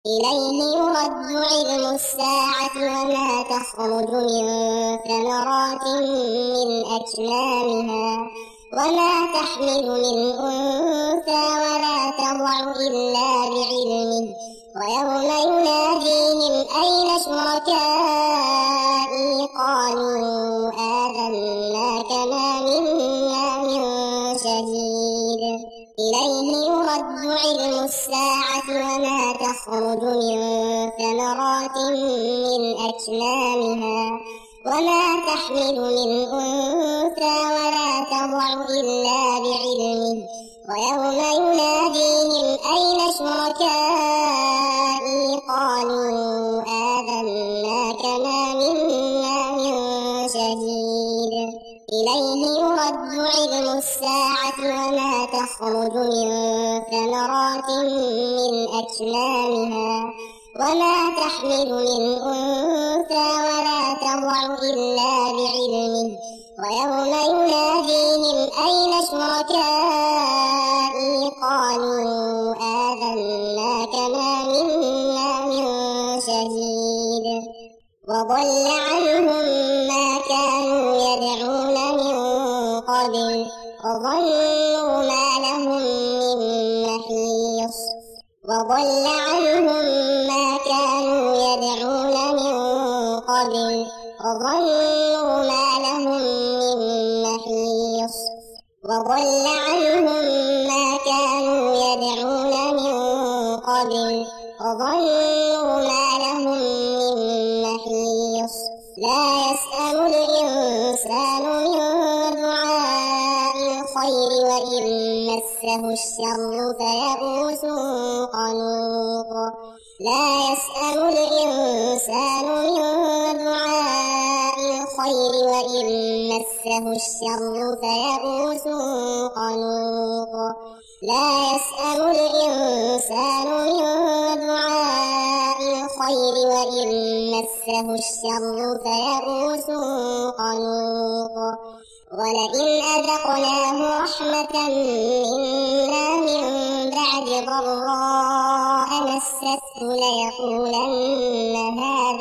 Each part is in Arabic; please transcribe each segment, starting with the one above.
إليه يرد علم الساعة وما تخرج من ثمرات من أكمامها وما تحمل من أنثى ولا تضع إلا بعلمه ويوم يناديهم أين شركائي قالوا آذناك ما منا من شهيد إليه يرد علم الساعة وما تخرج من ثمرات من أكمامها وما تحمل من أنثى ولا تضع إلا بعلمه ويوم يناديهم أين شركائي قالوا آذناك ما منا من شهيد إليه يرد علم الساعة وما تخرج من ثمرات من أكمامها وما تحمل من أنثى ولا تضع إلا بعلمه ويوم يناديهم أين شركائي قالوا آذناك ما منا من شهيد وضل عنهم ما كانوا يدعون من قبل وظنوا ما لهم من محيص وضل عنهم ما كانوا يدعون من قبل وظنوا ما لهم من محيص وضل عنهم ما كانوا يدعون من قبل وظنوا ما لهم من محيص لا يسأم الإنسان من دعاء الخير وإن مسه الشر فيئوس قنوط لا يسأم الإنسان من دعاء الخير وإن مسه الشر فيئوس قنوط لا يسأم الإنسان من دعاء الخير وإن مسه الشر فيئوس قنوط ولئن أذقناه رحمة منا من بعد ضراء مسته ليقولن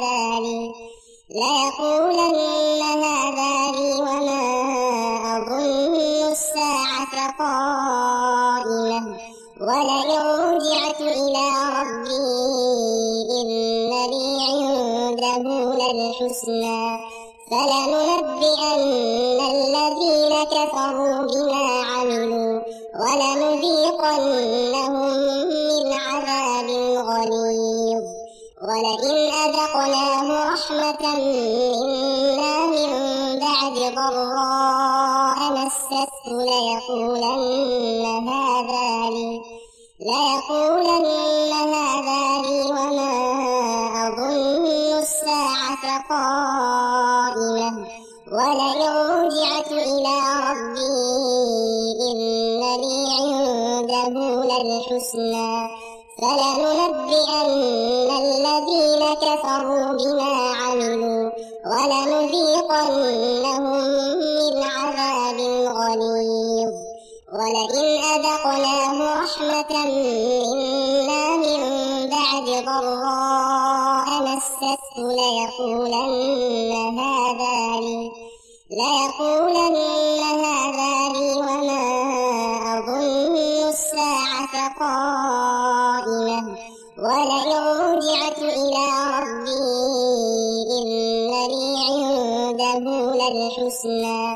هذا لي وما أظن الساعة قائمة ولئن رجعت إلى ربي إن لي عنده للحسنى فلننبئن الذين كفروا بما عملوا ولنذيقنهم من عذاب غليظ ولئن أذقناه رحمة منا من بعد ضراء مسته ليقولن هذا لي وما أظن الساعة قائمة ولئن رجعت إلى ربي إن لي عنده للحسنى فلننبئن الذين كفروا بما عملوا ولنذيقنهم من عذاب غليظ ولئن أذقناه رحمة منا من بعد ضراء مسته ليقولن هذا لي وما أظن الساعة قائمة ولئن رجعت إلى ربي إن لي عنده للحسنى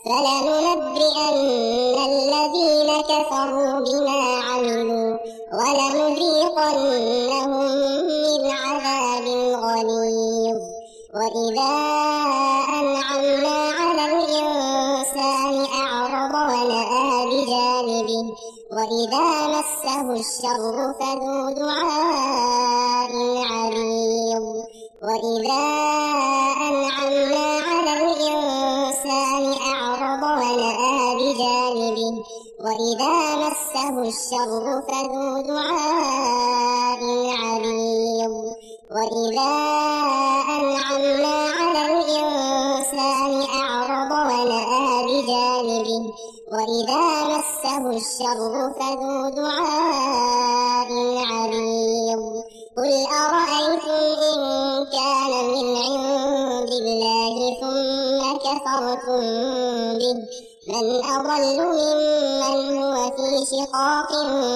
فلننبئن الذين كفروا بما عملوا ولنذيقنهم من عذاب غليظ وإذا أنعمنا على الإنسان أعرض ونأى بجانبه وإذا مسه الشر فذو دعاء عريض وإذا أنعمنا على الإنسان أعرض ونأى بجانبه وإذا مسه الشر فذو دعاء عريض وإذا أنعمنا على الإنسان أعرض ونأى بجانبه وإذا مسه الشر فذو دعاء عريض قل أرأيتم إن كان من عند الله ثم كفرتم به من أضل ممن هو في شقاق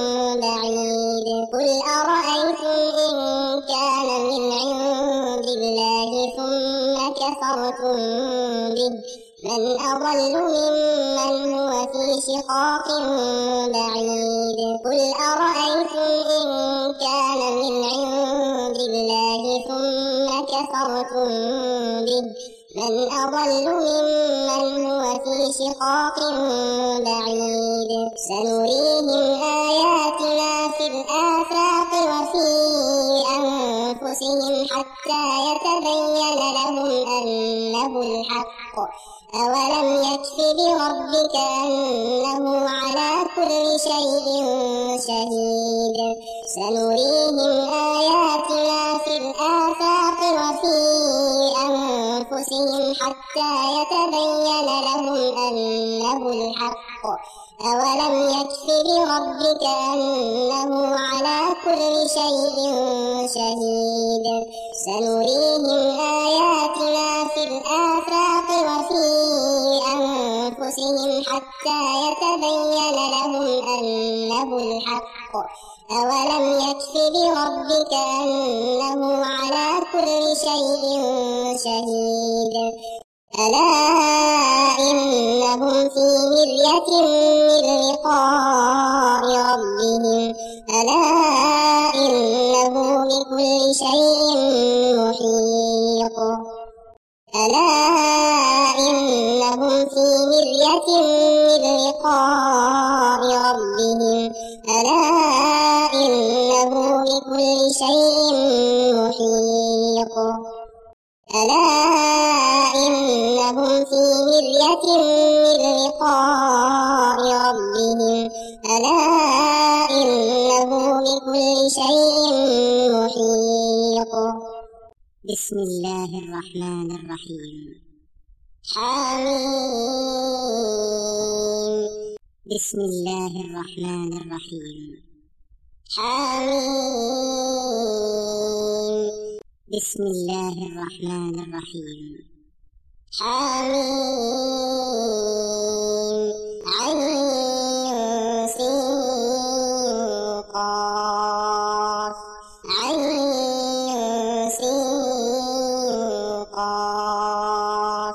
بعيد قل أرأيتم إن كان من عند الله ثم كفرتم به من أضل ممن هو في شقاق بعيد قل أرأيتم إن كان من عند الله ثم كفرتم به من أضل ممن هو في شقاق بعيد سنريهم آياتنا في الآفاق وفي أنفسهم حتى يتبين لهم أنه الحق أولم يكف بربك أنه على كل شيء شهيد سنريهم آياتنا في الآفاق وفي أنفسهم حتى يتبين لهم أنه الحق أولم يكف بربك أنه على كل شيء شهيد سنريهم آياتنا في الآفاق وفي أنفسهم حتى يتبين لهم أنه الحق أولم يكف بربك أنه على كل شيء شهيد ألا إنهم في مرية من لقاء ربهم ألا إنه بكل شيء محيط ألا إنهم في مرية من لقاء ربهم ألا إنه بكل شيء محيط ألا إنهم في مرية من لقاء ربهم ألا إنه بكل شيء محيط بسم الله الرحمن الرحيم حميم بسم الله الرحمن الرحيم حميم بسم الله الرحمن الرحيم حميم عين سين قاف عين سين قاف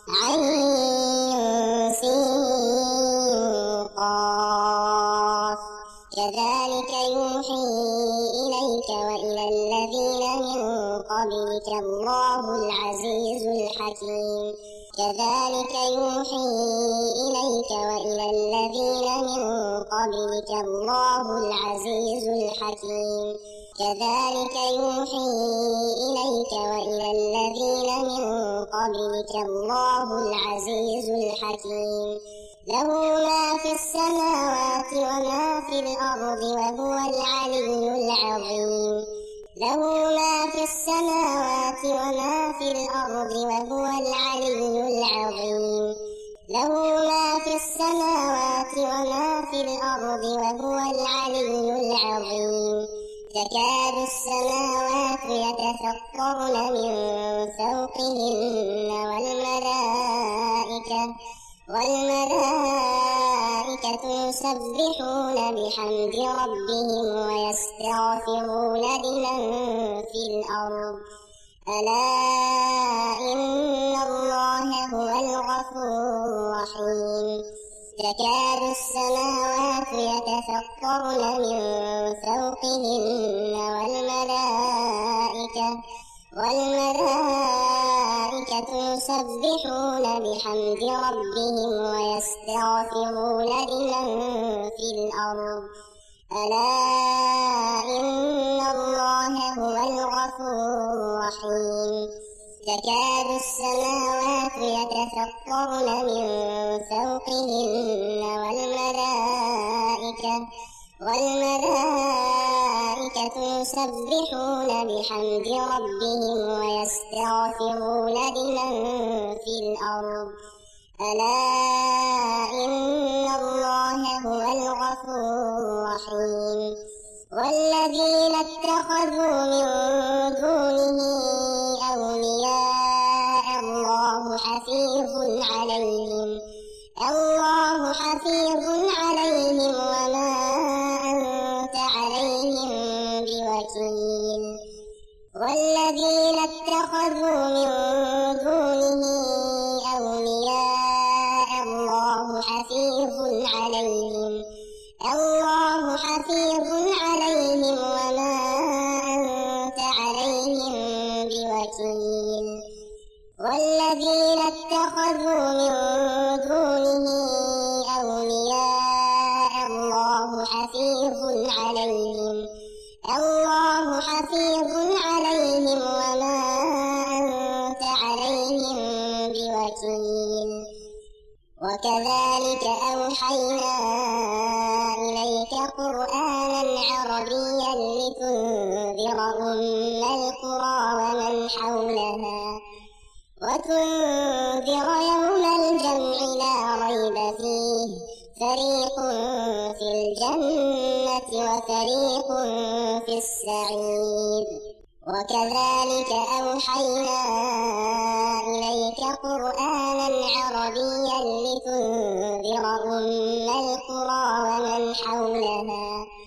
عين سين قاف كذلك يوحي إليك وإلى الذين من قبلك الله العزيز الحكيم كذلك يوحي إليك وإلى الذين من قبلك الله العزيز الحكيم كذلك يوحي إليك وإلى الذين من قبلك الله العزيز الحكيم له ما في السماوات وما في الأرض وهو العلي العظيم له ما في السماوات وما في الأرض وهو العلي العظيم له ما في السماوات وما في الأرض وهو العلي العظيم تكاد السماوات يتفطرن من فوقهن والملائكة يسبحون بحمد ربهم ويستغفرون لمن في الأرض ألا إن الله هو الغفور الرحيم تكاد السماوات يتفطرن من فوقهن والملائكة يسبحون بحمد ربهم ويستغفرون لمن في الأرض ألا إن الله هو الغفور الرحيم تكاد السماوات يتفطرن من فوقهن والملائكة يسبحون بحمد ربهم ويستغفرون لمن في الأرض ألا إن الله هو الغفور الرحيم والذين اتخذوا من دونه أولياء الله حفيظ عليهم وما أنت عليهم بوكيل والذين اتخذوا من دونه أولياء الله حفيظ عليهم وما أنت عليهم بوكيل والذين اتخذوا من دونه أولياء الله حفيظ عليهم وما أنت عليهم بوكيل وكذلك أوحينا إليك قرآنا عربيا لتنذر القرى ومن حولها وتنذر يوم الجمع لا ريب فيه فريق في الجنة وفريق في السعير وكذلك أوحينا إليك قرآنا عربيا لتنذر القرى ومن حولها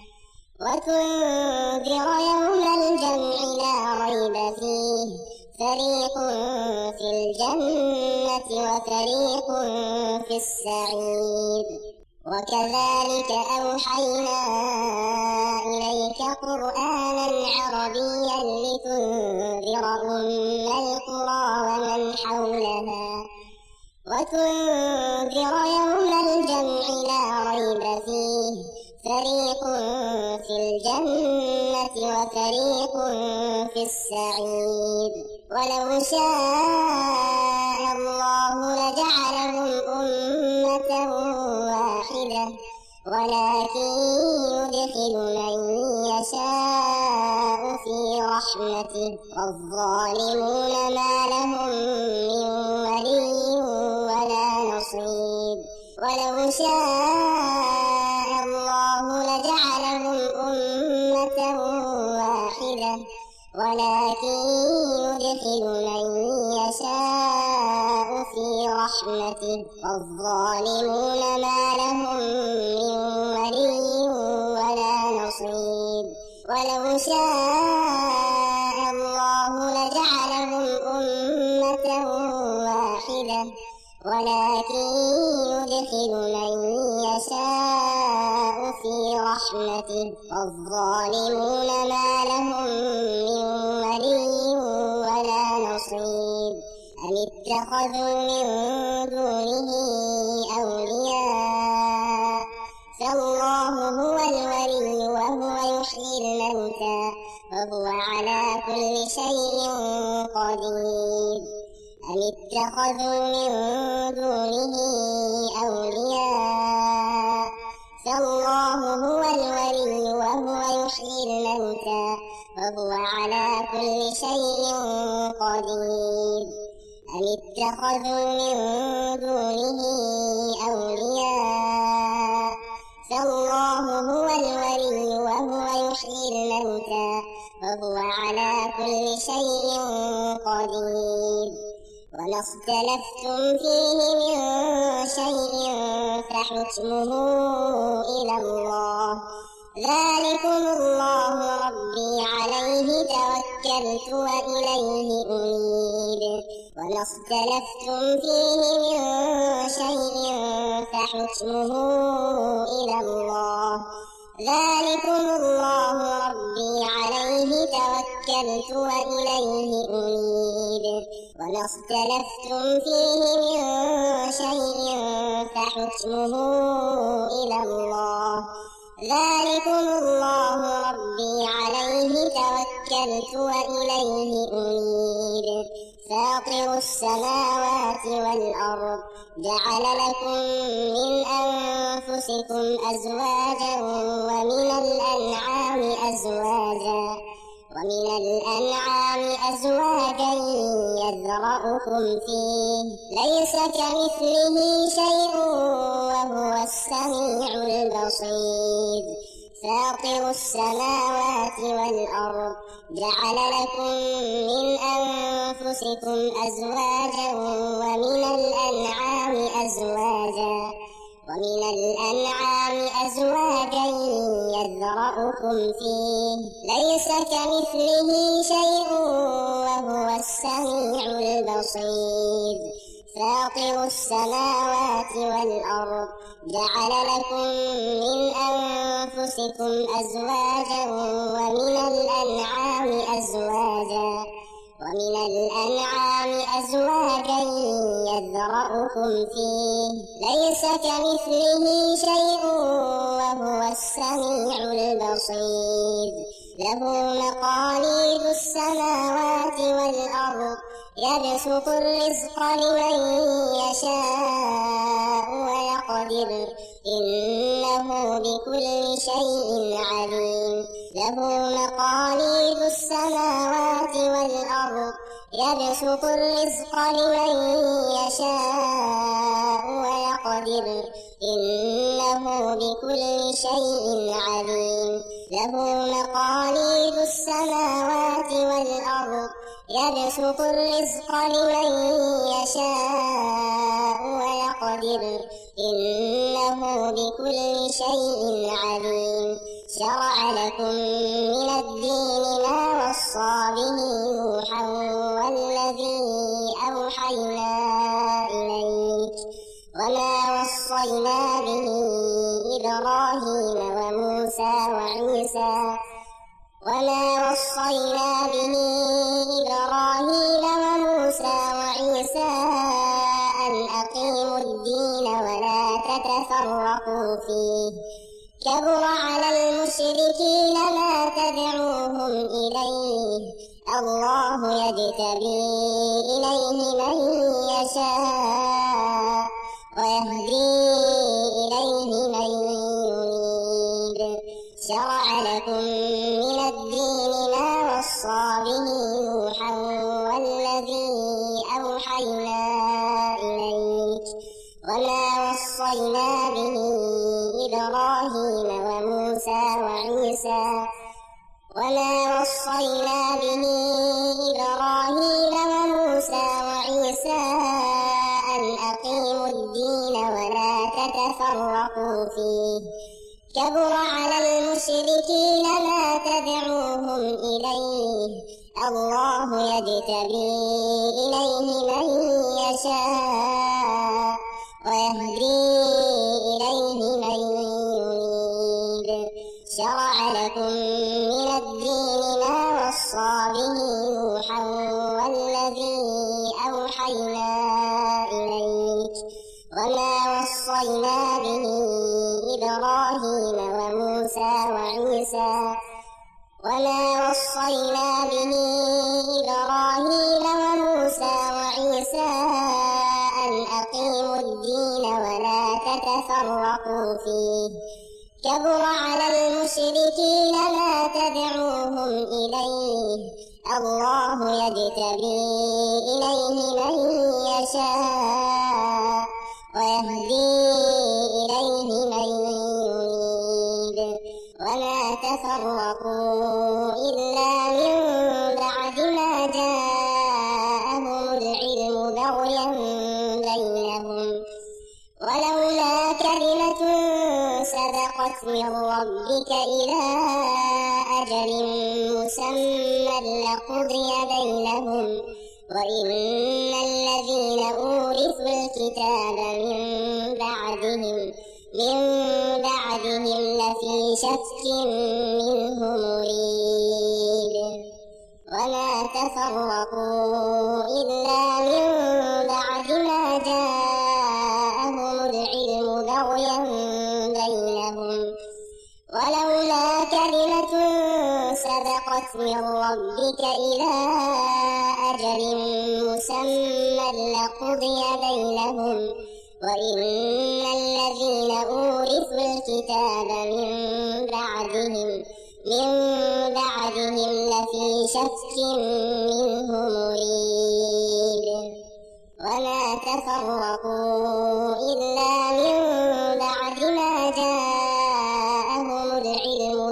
وتنذر يوم الجمع لا ريب فيه فريق في الجنة وفريق في السعير وكذلك أوحينا إليك قرآنا عربيا لتنذر القرى ومن حولها وتنذر يوم الجمع لا ريب فيه فريق في الجنة وفريق في السعير ولو شاء الله لجعلهم أمة واحدة ولكن يدخل من يشاء في رحمته والظالمون ما لهم من ولي ولا نصير ولو شاء الله لجعلهم أمة واحدة ولكن يدخل من يشاء في رحمته والظالمون ما لهم من ولي ولا نصير ولو شاء الله لجعلهم أمة واحدة ولكن يدخل من يشاء في رحمته والظالمون ما لهم من ولي ولا نصير أم اتخذوا من دونه أولياء فالله هو الولي وهو يحيي الموتى وهو على كل شيء قدير أم اتخذوا من دونه أولياء فالله هو الولي وهو يحيي الموتى وهو على كل شيء قدير أم اتخذوا من دونه أولياء فالله هو الولي وهو يحيي الموتى وهو على كل شيء قدير وما اختلفتم فيه من شيء فحكمه إلى الله ذلكم الله ربي عليه توكلت وإليه أنيب وما اختلفتم فيه من شيء فحكمه إلى الله ذلكم الله ربي عليه توكلت وإليه أنيب وما اختلفتم فيه من شيء فحكمه إلى الله ذلكم الله ربي عليه توكلت وإليه أنيب فاطر السماوات والأرض جعل لكم من أنفسكم أزواجا ومن الأنعام أزواجا يذرأكم فيه ليس كمثله شيء وهو السميع البصير فاطر السماوات والأرض جعل لكم من أنفسكم أزواجا ومن الأنعام أزواجا يذرأكم فيه ليس كمثله شيء وهو السميع البصير فاطر السماوات والأرض جعل لكم من أنفسكم أزواجا ومن الأنعام أزواجا يذرأكم فيه ليس كمثله شيء وهو السميع البصير له مقاليد السماوات والأرض يبسط الرزق لمن يشاء ويقدر إنه بكل شيء عليم له مقاليد السماوات والأرض يبسط الرزق لمن يشاء ويقدر إنه بكل شيء عليم له مقاليد السماوات والأرض يبسط الرزق لمن يشاء ويقدر إنه بكل شيء عليم شرع لكم من الدين ما وصى به نوحا والذي أوحينا إليك وما وصينا به إبراهيم وموسى وعيسى أن أقيموا الدين ولا تتفرقوا فيه كبر على المشركين ما تدعوهم إليه الله يجتبي إليه من يشاء ويهدي إليه من ينيب شرع لكم من الدين ما وصى به نوحا والذي أوحينا إليك وما وصينا به إبراهيم وموسى وعيسى أن أقيموا الدين ولا تتفرقوا فيه كبر على المشركين ما تدعوهم إليه الله يجتبي إليه من يشاء ويهدي إليه من ينيب شرع لكم من الدين ما وصى به نوحا والذي أوحينا إليك وما وصينا به إبراهيم وموسى وعيسى أن أقيموا الدين ولا تتفرقوا فيه كبر على المشركين ما تدعوهم إليه الله يجتبي إليه من يشاء ويهدي إليه من ينيب وما تفرقوا إلا من بعد ما جاءهم العلم بغيا بينهم ولولا كلمة سبقت من ربك إلى أجل مسمى لقضي بينهم وإن الذين أورثوا الكتاب من بعدهم لفي شك منه مريب وما تفرقوا إلا من بعد ما جاءهم العلم بغيا بينهم ولولا كلمة سبقت من ربك إلى أجل مسمى لقضي بينهم وإن الذين أورثوا الكتاب من بعدهم لفي شك منه مريب وما تفرقوا إلا من بعد ما جاءهم العلم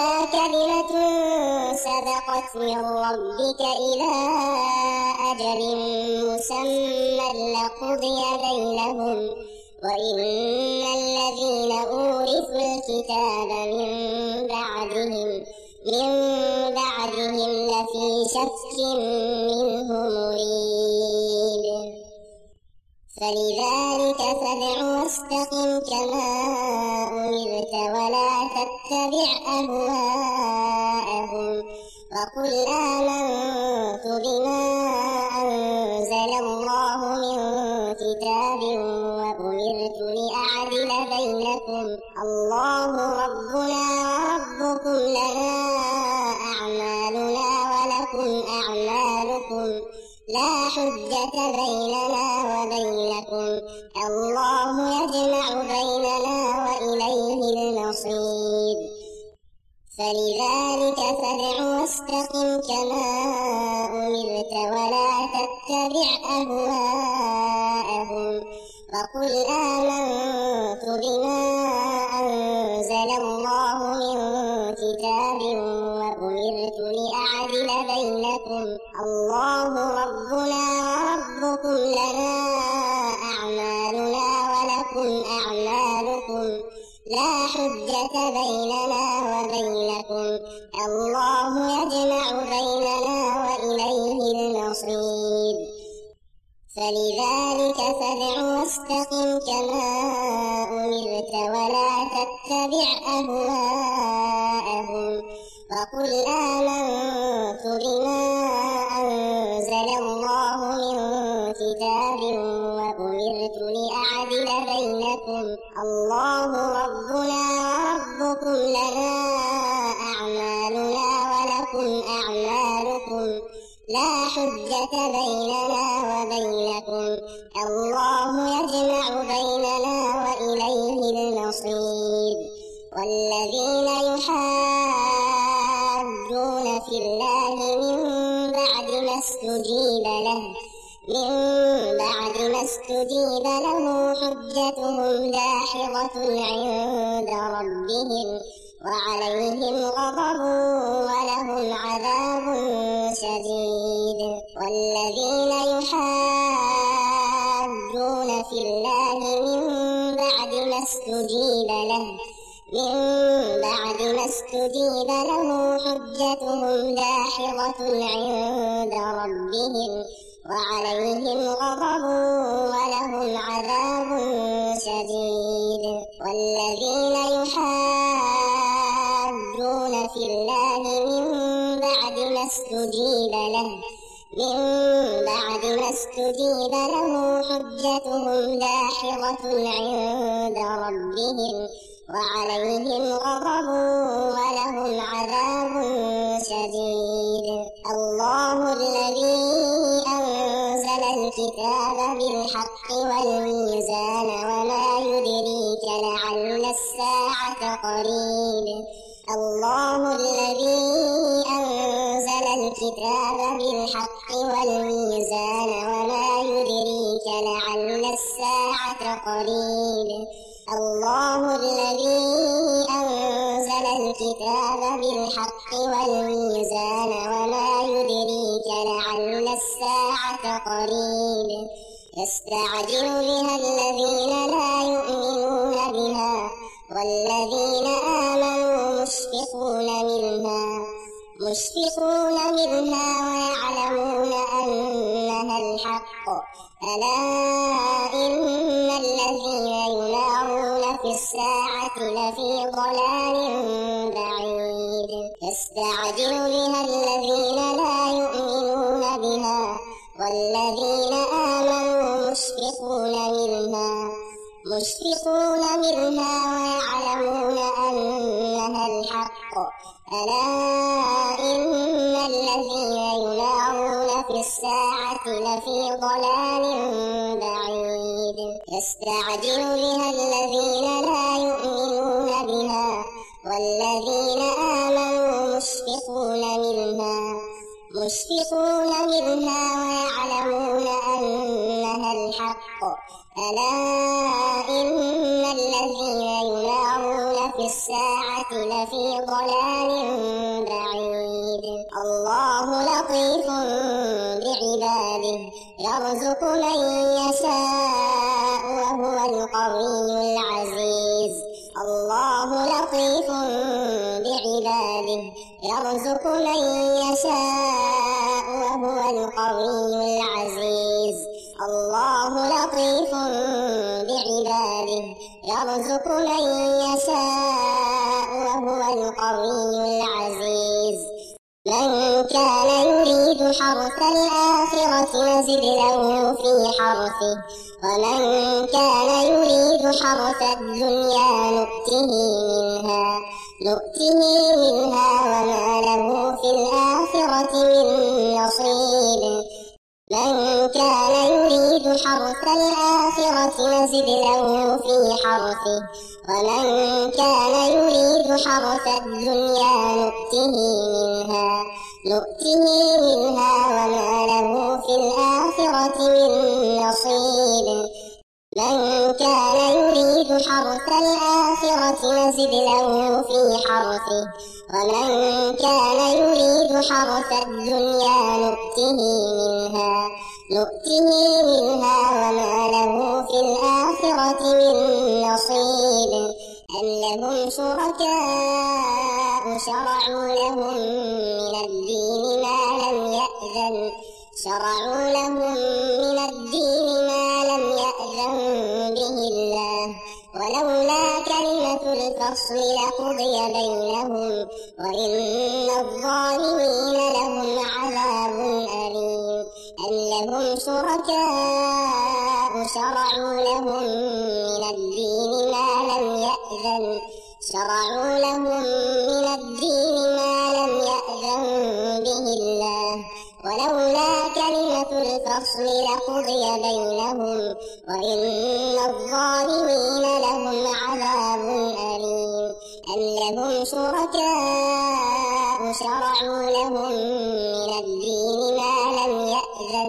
لولا كلمة سبقت من ربك إلى أجل مسمى لقضي بينهم وإن الذين أورثوا الكتاب من بعدهم لفي شك منه مريب فلذلك فادع واستقم كما أمرت ولا تتبع أهواءهم وقل آمنت بما أنزل الله من كتاب وأمرت لأعدل بينكم الله ربنا وربكم لنا أعمالنا ولكم أعمالكم لا حجة بيننا وبينكم الله يجمع بيننا وإليه المصير فلذلك فادع واستقم كما أمرت ولا تتبع أهواءهم وقل آمنت بما أنزل الله من كتاب وأمرت لأعدل بينكم الله ربنا وربكم لنا أعمالنا ولكم أعمالكم لا حجة بيننا وبينكم الله يجمع بيننا وإليه المصير فلذلك فادع واستقم كما أمرت ولا تتبع أهواءهم وقل آمنت بما أنزل الله من كتاب وأمرت لأعدل بينكم الله ربنا وربكم لنا أعمالنا ولكم أعمالكم لا حجة بيننا وبينكم الله يجمع بيننا وإليه المصير والذين يحادون في الله من بعد ما استجيب له حجتهم داحضة عند ربهم وعليهم غضب ولهم عذاب شديد والذين يحادون في الله من بعد ما استجيب له حجتهم داحضة عند ربهم وعليهم غضب ولهم عذاب شديد والذين يحادون في الله من بعد ما استجيب له حجتهم داحضة عند ربهم وعليهم غضب ولهم عذاب شديد الله الذي أنزل الكتاب بالحق والميزان وما يدريك لعل الساعة قريب الله الذي أنزل الكتاب بالحق والميزان وما يدريك لعل الساعة قريب الله الذي أنزل الكتاب بالحق والميزان وما يدريك لعل الساعة قريب يستعجل بها الذين لا يؤمنون بها والذين آمنوا مشفقون منها ويعلمون أنها الحق ألا إن الذين يمارون في الساعة لفي ضلال بعيد يستعجل بها الذين لا يؤمنون بها والذين آمنوا مشفقون منها ويعلمون أنها الحق ألا إن الذين يمارون في الساعة لفي ضلال بعيد يستعجل بها الذين لا يؤمنون بها والذين آمنوا مشفقون منها ويعلمون أنها الحق ألا إن الذين يمارون في في الساعة لفي ضلال بعيد الله لطيف بعباده يرزق من يشاء وهو القوي العزيز الله لطيف بعباده يرزق من يشاء وهو القوي العزيز الله لطيف بعباده يرزق من يشاء وهو القوي العزيز من كان يريد حرث الآخرة نزد له في حرثه ومن كان يريد حرث الدنيا نؤته منها وما له في الآخرة من نصيب من كان يريد حرث الآخرة نزد له في حرثه ومن كان يريد حرث الدنيا نؤته منها وما له في الآخرة من نصيب من كان يريد حرث الآخرة نزد له في حرثه ومن كان يريد حرث الدنيا نؤته منها وما له في الآخرة من نصيب أم لهم شركاء شرعوا لهم من الدين ما لم يأذن به الله ولولا كلمة الفصل لقضي بينهم وإن الظالمين لهم عذاب أليم أم لهم شركاء شرعوا لهم من الدين ما لم يأذن به الله ولولا كلمة الفصل لقضي بينهم وإن الظالمين لهم عذاب أليم أم لهم شركاء شرعوا لهم من الدين ما لم يأذن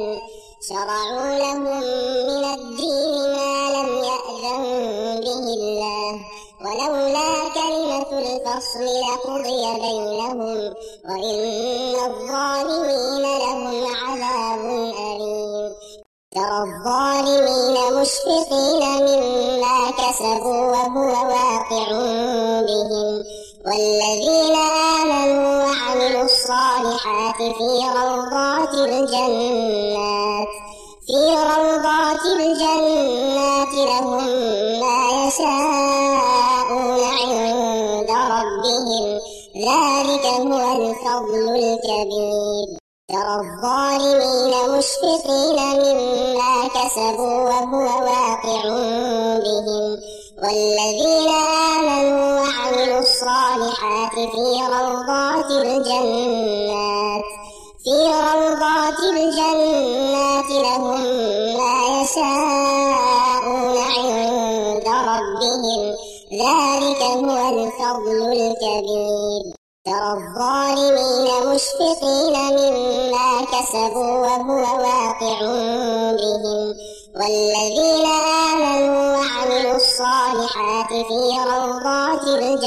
به الله ولولا كلمة الفصل لقضي بينهم وإن الظالمين لهم عذاب أليم ترى الظالمين مشفقين مما كسبوا وهو واقع بهم والذين آمنوا وعملوا الصالحات في روضات الجنات لهم ما يشاءون عند ربهم ذلك هو الفضل الكبير ترى الظالمين مشفقين مما كسبوا وهو واقع بهم والذين آمنوا وعملوا الصالحات في روضات الجنات لهم ما يشاءون عند ربهم ذلك هو الفضل الكبير ترى الظالمين مشفقين مما كسبوا وهو واقع بهم والذين آمنوا وعملوا الصالحات في روضات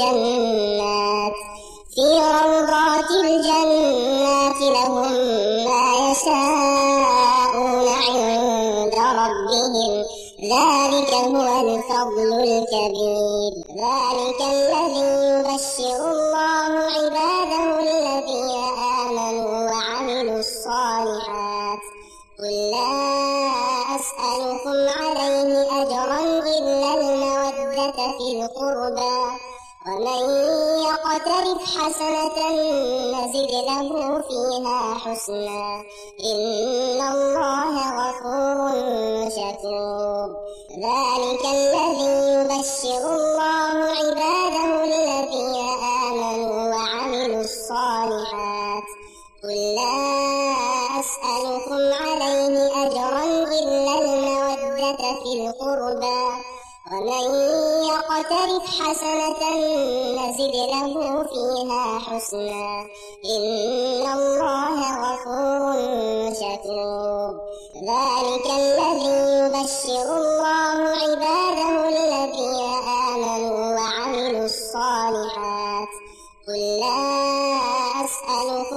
الجنات لهم ما يشاءون عند ربهم ذلك هو الفضل الكبير ذلك الذي يبشر الله عباده الذين آمنوا وعملوا الصالحات قل لا أسألكم عليه أجرا إلا المودة في القربى ومن يقترف حسنة نزد له فيها حسنا إن الله غفور شكور ذلك الذي يبشر الله عباده الذين آمنوا وعملوا الصالحات قل لا أسألكم عليه أجرا إلا المودة في القربى ومن يقترف حسنة نزد له فيها حسنا إن الله غفور شكور ذلك الذي يبشر الله عباده الذين آمنوا وعملوا الصالحات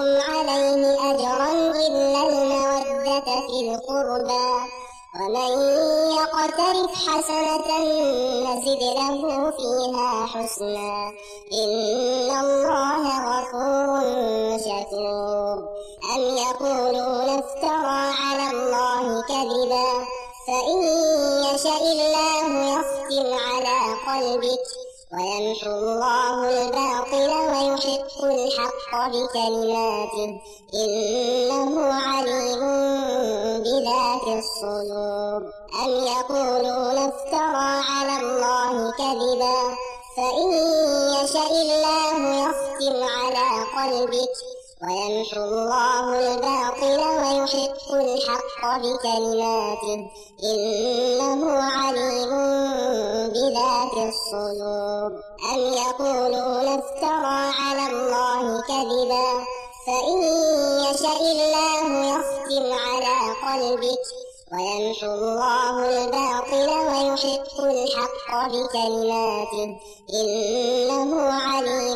لكم عليه أجرا إلا المودة في القربى ومن يقترف حسنة نزد له فيها حسنا إن الله غفور شكور أم يقولون افترى على الله كذبا فإن يشاء الله يختم على قلبك ويمحو الله الباطل ويحق الحق بكلماته إنه عليم بذات الصدور أم يقولون افترى على الله كذبا فإن يشاء الله يختم على قلبك ويمحو الله الباطل ويحق الحق بكلماته إنه عليم بذات الصدور أم يقولون افترى على الله كذبا فإن يشاء الله يختم على قلبك ويمحو الله الباطل ويحق الحق بكلماته إنه عليم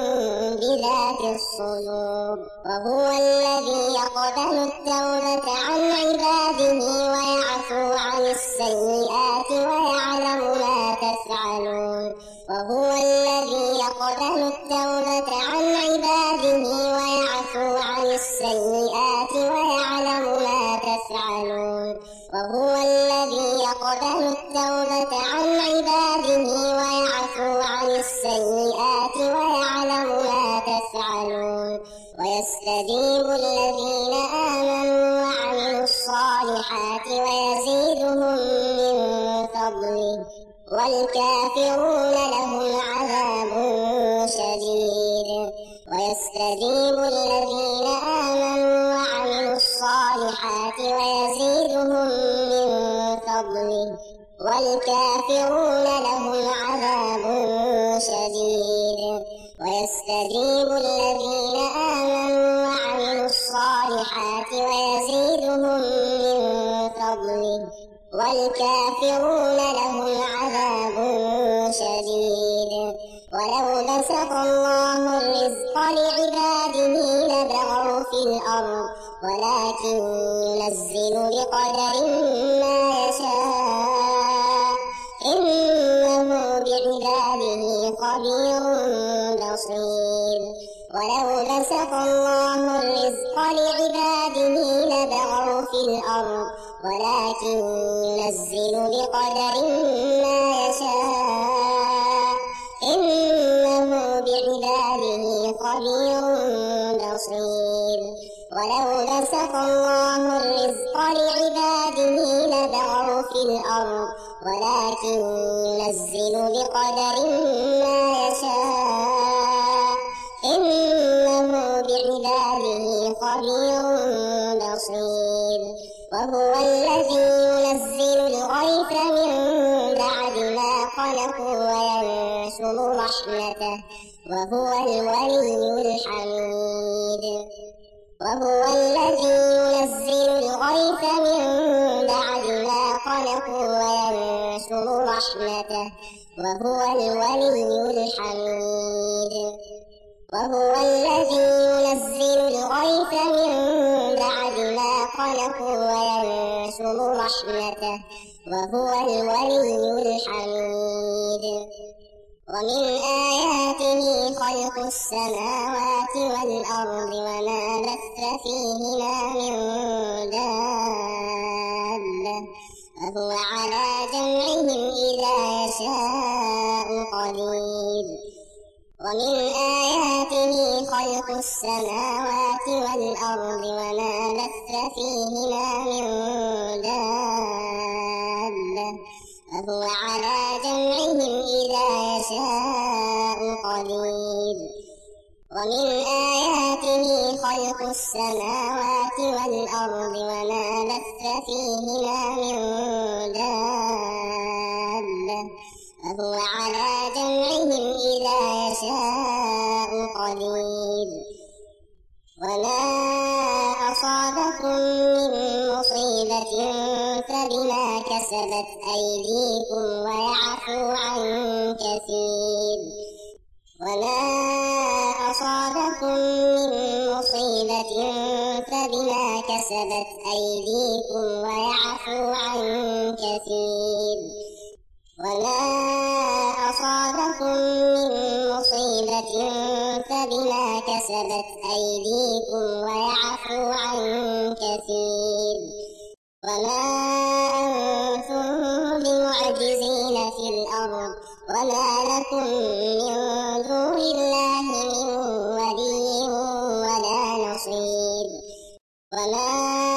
بذات الصدور وهو الذي يقبل التوبة عن عباده ويعفو عن السيئات ويعلم ما تفعلون وهو الذي يقبل التوبة عن عباده ويعفو عن السيئات ويعلم ما تفعلون وهو الذي يقبل التوبة عن عباده ويعفو عن السيئات ويعلم ما تفعلون ويستجيب الذين آمنوا وعملوا الصالحات ويزيدهم من فضله والكافرون لهم عذاب شديد ويستجيب الذين آمنوا وعملوا الصالحات ويزيدهم من فضله والكافرون لهم عذاب شديد ويستجيب الذين آمنوا وعملوا الصالحات ويزيدهم من فضله والكافرون لهم عذاب شديد ولو بسط الله الرزق لعباده لبغوا في الأرض ولكن ينزل بقدر ما يشاء إنه بعباده خبير بصير ولو بسط الله الرزق لعباده لبغوا في الأرض ولكن ينزل بقدر ما يشاء إنه بعباده خبير بصير ولو بسط الله الرزق لعباده لبغوا في الأرض ولكن ينزل بقدر ما يشاء إنه بعباده خبير بصير وهو الذي ينزل الغيث من بعد ما قنطوا وينشر رحمته وهو الولي الحميد وهو الذي ينزل الغيث من بعد ما قنطوا وينشر رحمته وهو الولي الحميد وهو الذي ينزل الغيث من بعد ما قنطوا وينشر رحمته وهو الولي الحميد ومن آياته خلق السماوات والأرض وما بث فيهما من دابة وهو على جمعهم إذا يشاء قدير ومن آياته خلق السماوات والأرض وما بث فيهما من دابة وهو على جمعهم إذا يشاء قدير ومن آياته خلق السماوات والأرض وما بث فيهما من دابة وهو على جمعهم إذا يشاء قدير وما أصابكم من مصيبة فبما كسبت أيديكم ويعفو عن كثير وما أصابكم من مصيبة مصيبة فبما كسبت أيديكم ويعفو عن كثير. وما أصابكم من مصيبة فبما كسبت أيديكم ويعفو عن كثير. وما أنتم بمعجزين في الأرض وما لكم من دون الله من ولي ولا نصير. وما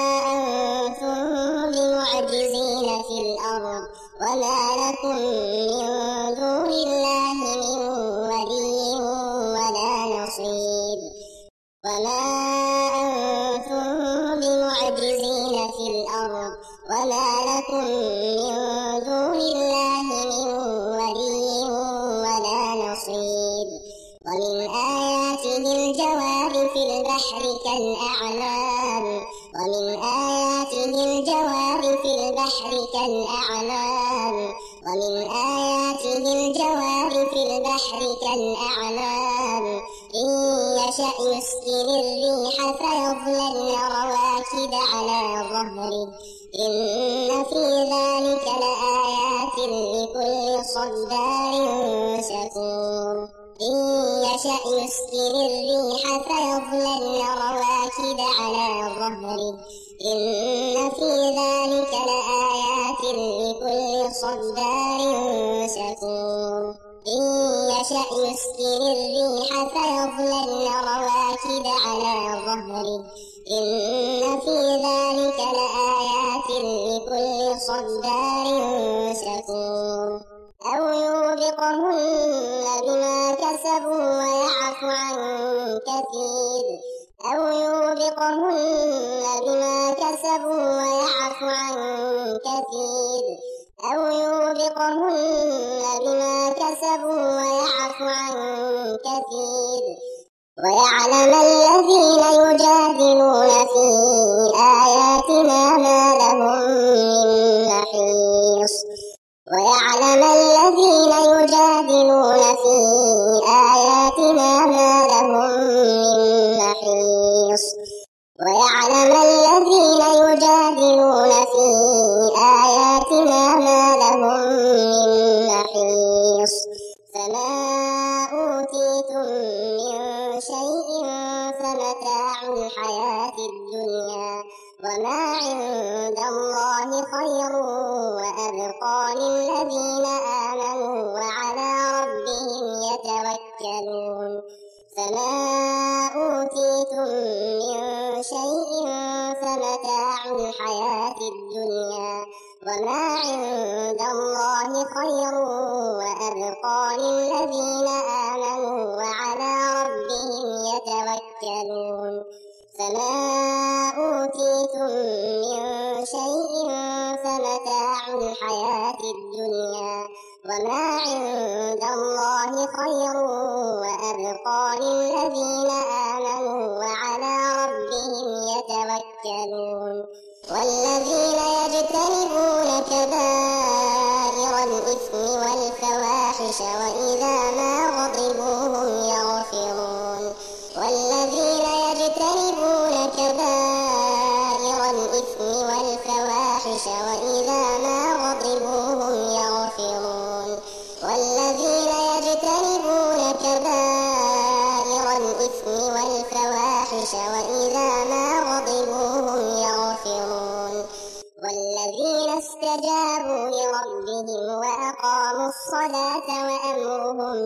أنتم بمعجزين في الأرض وما لكم من دون الله من ولي ولا نصير. وما أنتم بمعجزين في الأرض وما لكم من دون الله من ولي ولا نصير. ومن آياته الجوار في البحر كالأعلام ومن آياته الجوار في البحر كالأعلام ومن آياته الجوار في البحر كالأعلام إن يشأ يسكن الريح فيظللن رواكد على ظهره إن في ذلك لآيات لكل صبار شكور. إن يشأ يسكن الريح فيظللن رواكد على ظهره إن في ذلك لآيات لكل صبار شكور. إن يشأ يسكن الريح فيظللن رواكد على ظهره إن في ذلك لآيات لكل صبار شكور. أو يوبقهن بما كسبوا ويعفو عن كثير. أو يوبقهن بما كسبوا ويعفو عن كثير. أو يوبقهن بما كسبوا ويعفو عن كثير. ويعلم الذين يجادلون في آياتنا ما لهم من محيص. ويعلم الذين يجادلون في آياتنا ما لهم من محيص. ويعلم الذين يجادلون في آياتنا ما لهم من محيص. فما أوتيتم من شيء فمتاع الحياة الدنيا وما عند الله خير وأبقى للذين آمنوا وعلى ربهم يتوكلون. فما أوتيتم من شيء فمتاع الحياة الدنيا وما عند الله خير وأبقى للذين آمنوا وعلى ربهم يتوكلون. فما أوتيتم من شيء فمتاع الحياة الدنيا وما عند الله خير وأبقى للذين آمنوا وعلى ربهم يتوكلون. والذين يجتنبون كبائر الإثم والفواحش وإذا ما غضبوا هم يغفرون. والذين يجتنبون كبائر الإثم والفواحش وإذا ما غضبوا هم يغفرون. والذين يجتنبون كبائر الإثم والفواحش وإذا ما غضبوا هم يغفرون. والذين استجابوا لربهم وأقاموا الصلاة وأمرهم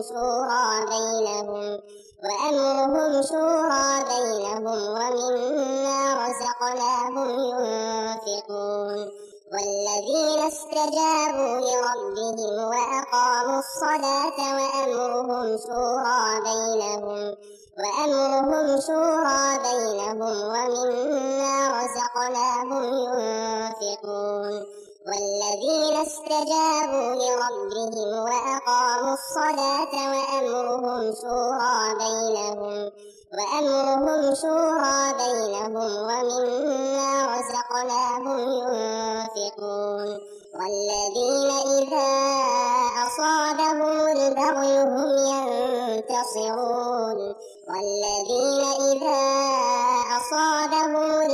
شورى بينهم ومما رزقناهم ينفقون. والذين استجابوا لربهم وأقاموا الصلاة وأمرهم شورى بينهم ومما رزقناهم ينفقون. والذين استجابوا لربهم وأقاموا الصلاة وأمرهم شورى بينهم ومما رزقناهم ينفقون. والذين إذا أصابهم البغي هم ينتصرون. والذين إذا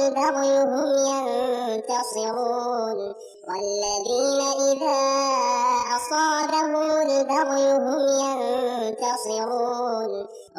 البغي هم ينتصرون والذين إذا أصابهم البغي هم ينتصرون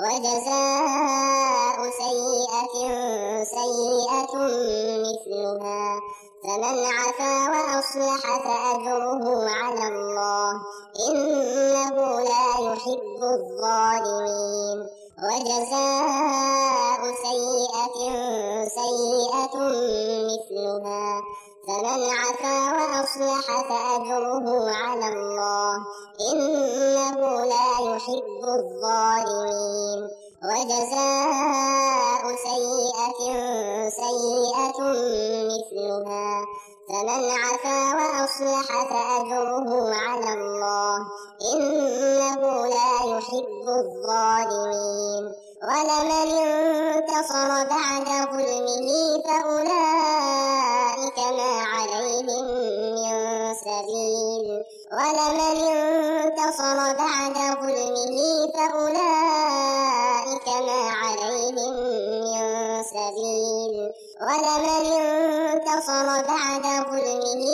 وجزاء سيئة سيئة مثلها فمن عفا وأصلح فأجره على الله إنه لا يحب الظالمين وجزاء سيئة سيئة مثلها فمن عفا وأصلح فأجره على الله إنه لا يحب الظالمين وجزاء سيئة سيئة مثلها فمن عفا وأصلح فأجره على الله إنه لا يحب الظالمين ولمن انتصر بعد ظلمه فأولئك ما عليهم من سبيل ولمن انتصر بعد ظلمه فأولئك ما عليهم من سبيل ولمن انتصر بعد ظلمه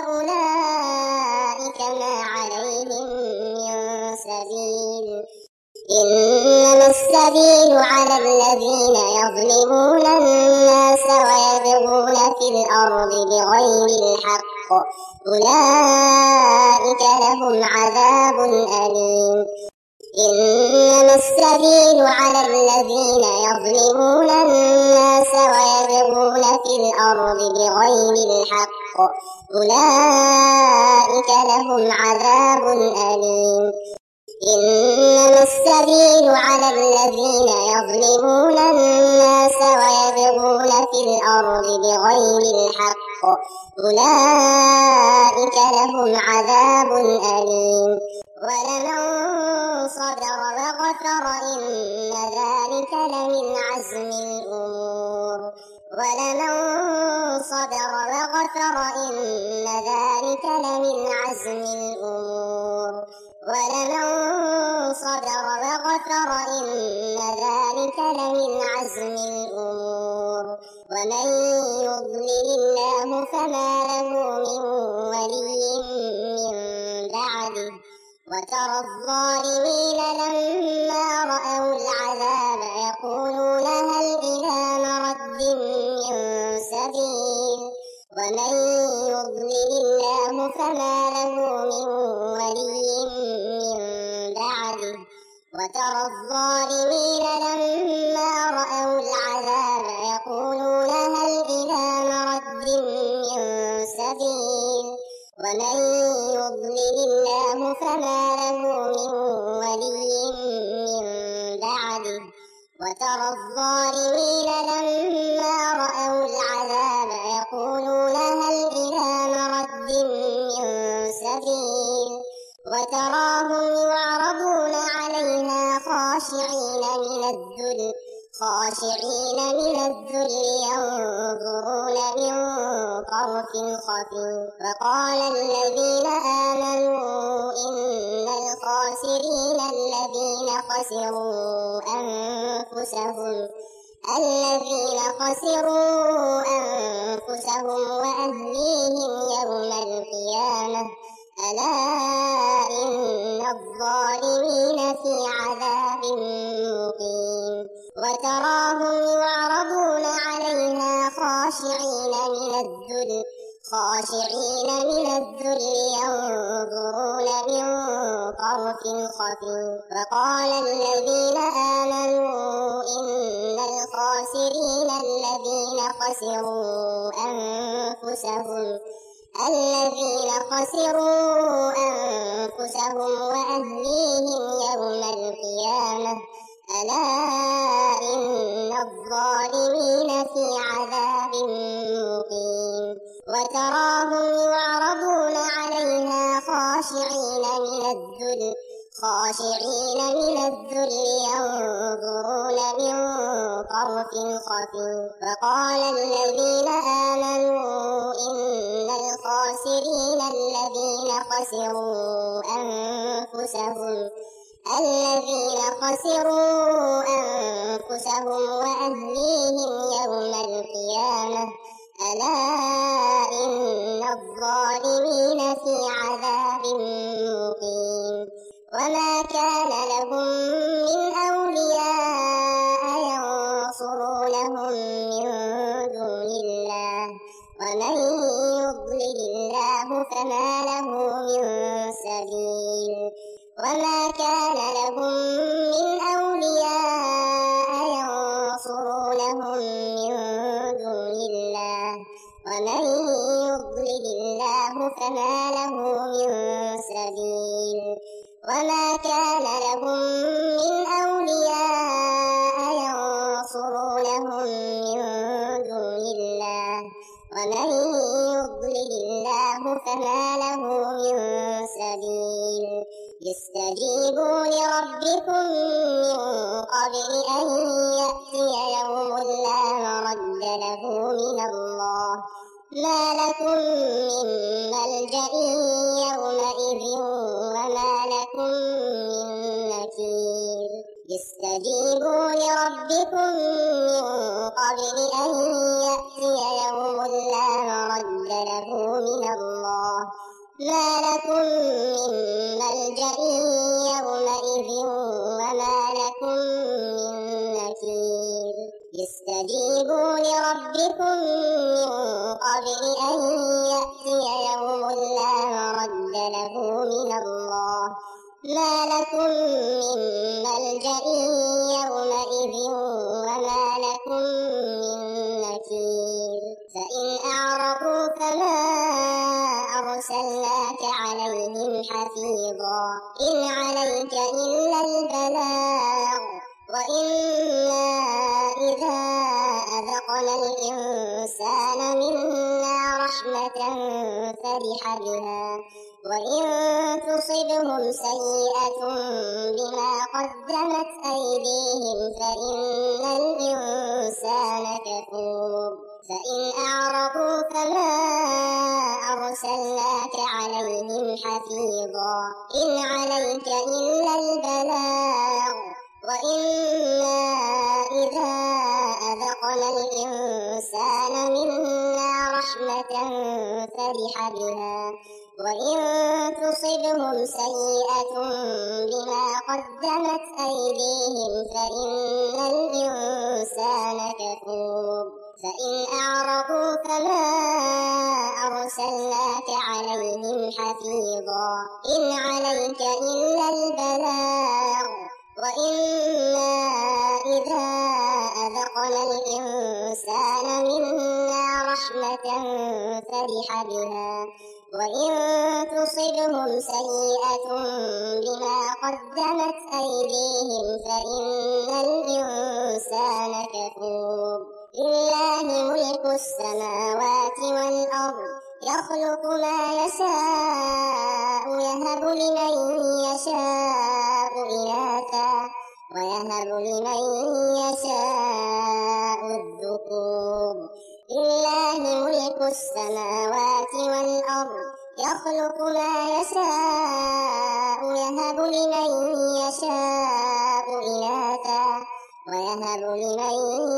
فأولئك ما عليهم من سبيل إنما السبيل على الذين يظلمون الناس ويبغون في الأرض بغير الحق أولئك لهم عذاب أليم إنما السبيل على الذين يظلمون الناس ويبغون في الأرض بغير الحق أولئك لهم عذاب أليم إنما السبيل على الذين يظلمون الناس ويبغون في الأرض بغير الحق أولئك لهم عذاب أليم ولمن صبر وغفر إن ذلك لمن عزم الأمور ولمن صبر وغفر إن ذلك لمن عزم الأمور ولمن صبر وغفر إن ذلك لمن عزم الأمور ومن يضلل الله فما له من ولي من بعده وترى الظالمين لما رأوا العذاب يقولون هل إلى مرد من سبيل ومن يضلل الله فما له من ولي من بعده وترى الظالمين لما رأوا العذاب يقولون هل إلى مرد من سبيل ومن يضلل الله فما له من ولي من بعده وترى الظالمين لما رأوا العذاب يقولون هل إلى مرد من سبيل وتراهم يعرضون عليها خاشعين من الذل ينظرون من طرف خفي وقال الذين آمنوا إن الخاسرين الذين خسروا أنفسهم وأهليهم يوم القيامة ألا إن الظالمين في عذاب مقيم وتراهم يعرضون عليها خاشعين من الذل ينظرون من طرف خفي وقال الذين آمنوا إن الخاسرين الذين خسروا أنفسهم وأهليهم يوم القيامة ألا إن الظالمين في عذاب مقيم وتراهم يعرضون عليها خاشعين من الذل ينظرون من طرف خفي وقال الذين آمنوا إن الخاسرين الذين خسروا أنفسهم وأهليهم يوم القيامة ألا إن الظالمين في عذاب مقيم وما كان لهم من أولياء ينصرونهم من دون الله ومن يضلل الله فما له من سبيل وما كان لهم من أولياء ينصرونهم من دون الله ومن يضلل الله فما له من سبيل وما كان لهم من أولياء ينصرونهم من دون الله ومن يضلل الله فما له من سبيل استجيبوا لربكم من قبل أن يأتي يوم لا مرد له من الله ما لكم من ملجأ يومئذ وما لكم من نكير استجيبوا لربكم من قبل أن يأتي يوم لا مرد له من الله ما لكم من ملجأ يومئذ وما لكم من نكير استجيبوا لربكم من قبل أن يأتي يوم لا مرد له من الله ما لكم من ملجأ يومئذ وما لكم من نكير فإن أعرضوا فما أرسلناك عليهم حفيظا إن عليك إلا البلاغ وإنا إذا أذقنا الإنسان منا رحمة فرح بها وإن تصبهم سيئة بما قدمت أيديهم فإن الإنسان كفور فإن أعرضوا فما أرسلناك عليهم حفيظا إن عليك إلا البلاغ وإنا إذا أذقنا الإنسان منا رحمة فرح بها وإن تصبهم سيئة بما قدمت أيديهم فإن الإنسان كفور فإن أعرضوا فما أرسلناك عليهم حفيظا إن عليك إلا البلاغ وإنا إذا أذقنا الإنسان منا رحمة فرح بها وإن تصبهم سيئة بما قدمت أيديهم فإن الإنسان كفور لله ملك السماوات والأرض يخلق ما يشاء يهب لمن يشاء إناثا ويهب لمن يشاء الذكور لله ملك السماوات والأرض يخلق ما يشاء يهب لمن يشاء إناثا ويهب لمن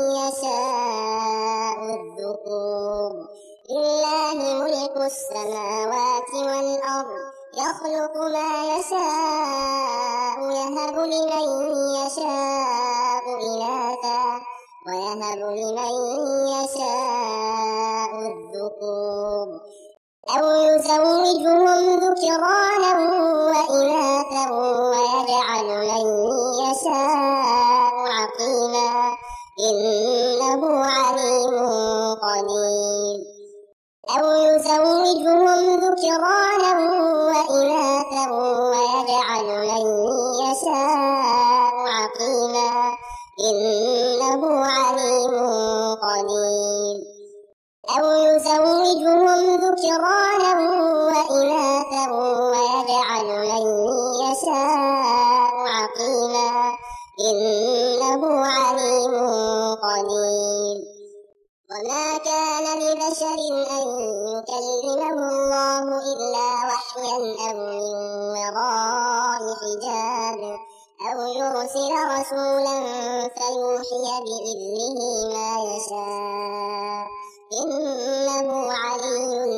يشاء الذكور لله ملك السماوات والأرض يخلق ما يشاء يهب لمن يشاء إناثا ويهب لمن يشاء الذكور أو يزوجهم ذكرانا وإناثا ويجعل من يشاء عقيما إنه عليم قدير أو يزوجهم ذكرانا وإناثا ويجعل من يشاء عقيما إنه عليم قدير أو يزوجهم ذكرانا وإناثا ويجعل من يشاء عقيما إنه عليم قدير وما كان لبشر أن يكلمه الله إلا وحيا أو من وراء حجاب أو يرسل رسولا فيوحي بإذنه ما يشاء إنه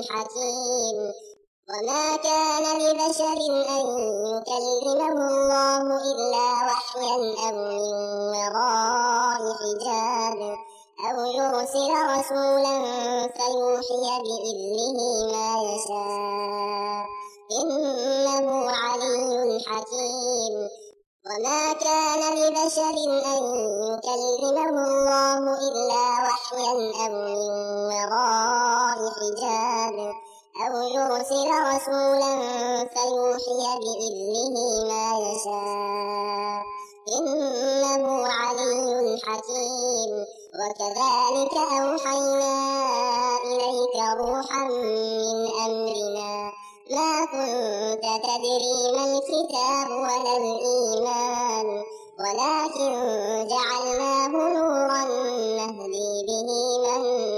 حكيم وما كان لبشر أن يكلمه الله إلا وحيا أو من وراء حجاب أو يرسل رسولا فيوحي بإذنه ما يشاء إنه علي حكيم وما كان لبشر أن يكلمه الله إلا وحيا أو من وراء حجاب أو يرسل رسولا فيوحي بإذنه ما يشاء إنه علي حكيم وكذلك أوحينا إليك روحا من أمرنا ما كنت تدري ما الكتاب ولا الإيمان ولكن جعلناه نورا نهدي به من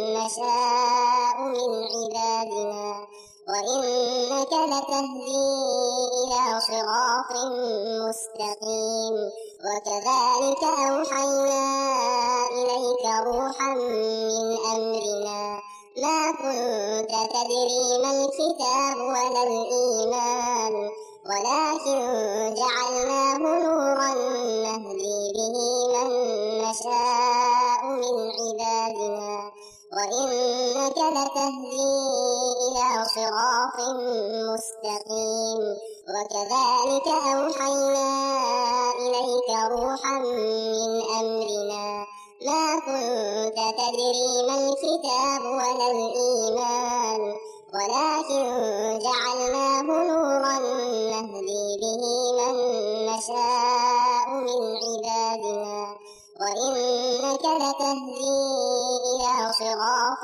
نشاء من عبادنا وإنك لتهدي إلى صراط مستقيم وكذلك أوحينا إليك روحا من أمرنا ما كنت تدري ما الكتاب ولا الإيمان ولكن جعلناه نورا نهدي به من نشاء من عبادنا وإنك لتهدي إلى صراط مستقيم وكذلك أوحينا إليك روحا من أمرنا ما كنت تدري ما الكتاب ولا الإيمان ولكن جعلناه نورا نهدي به من نشاء من عبادنا وإنك لتهدي إلى صراط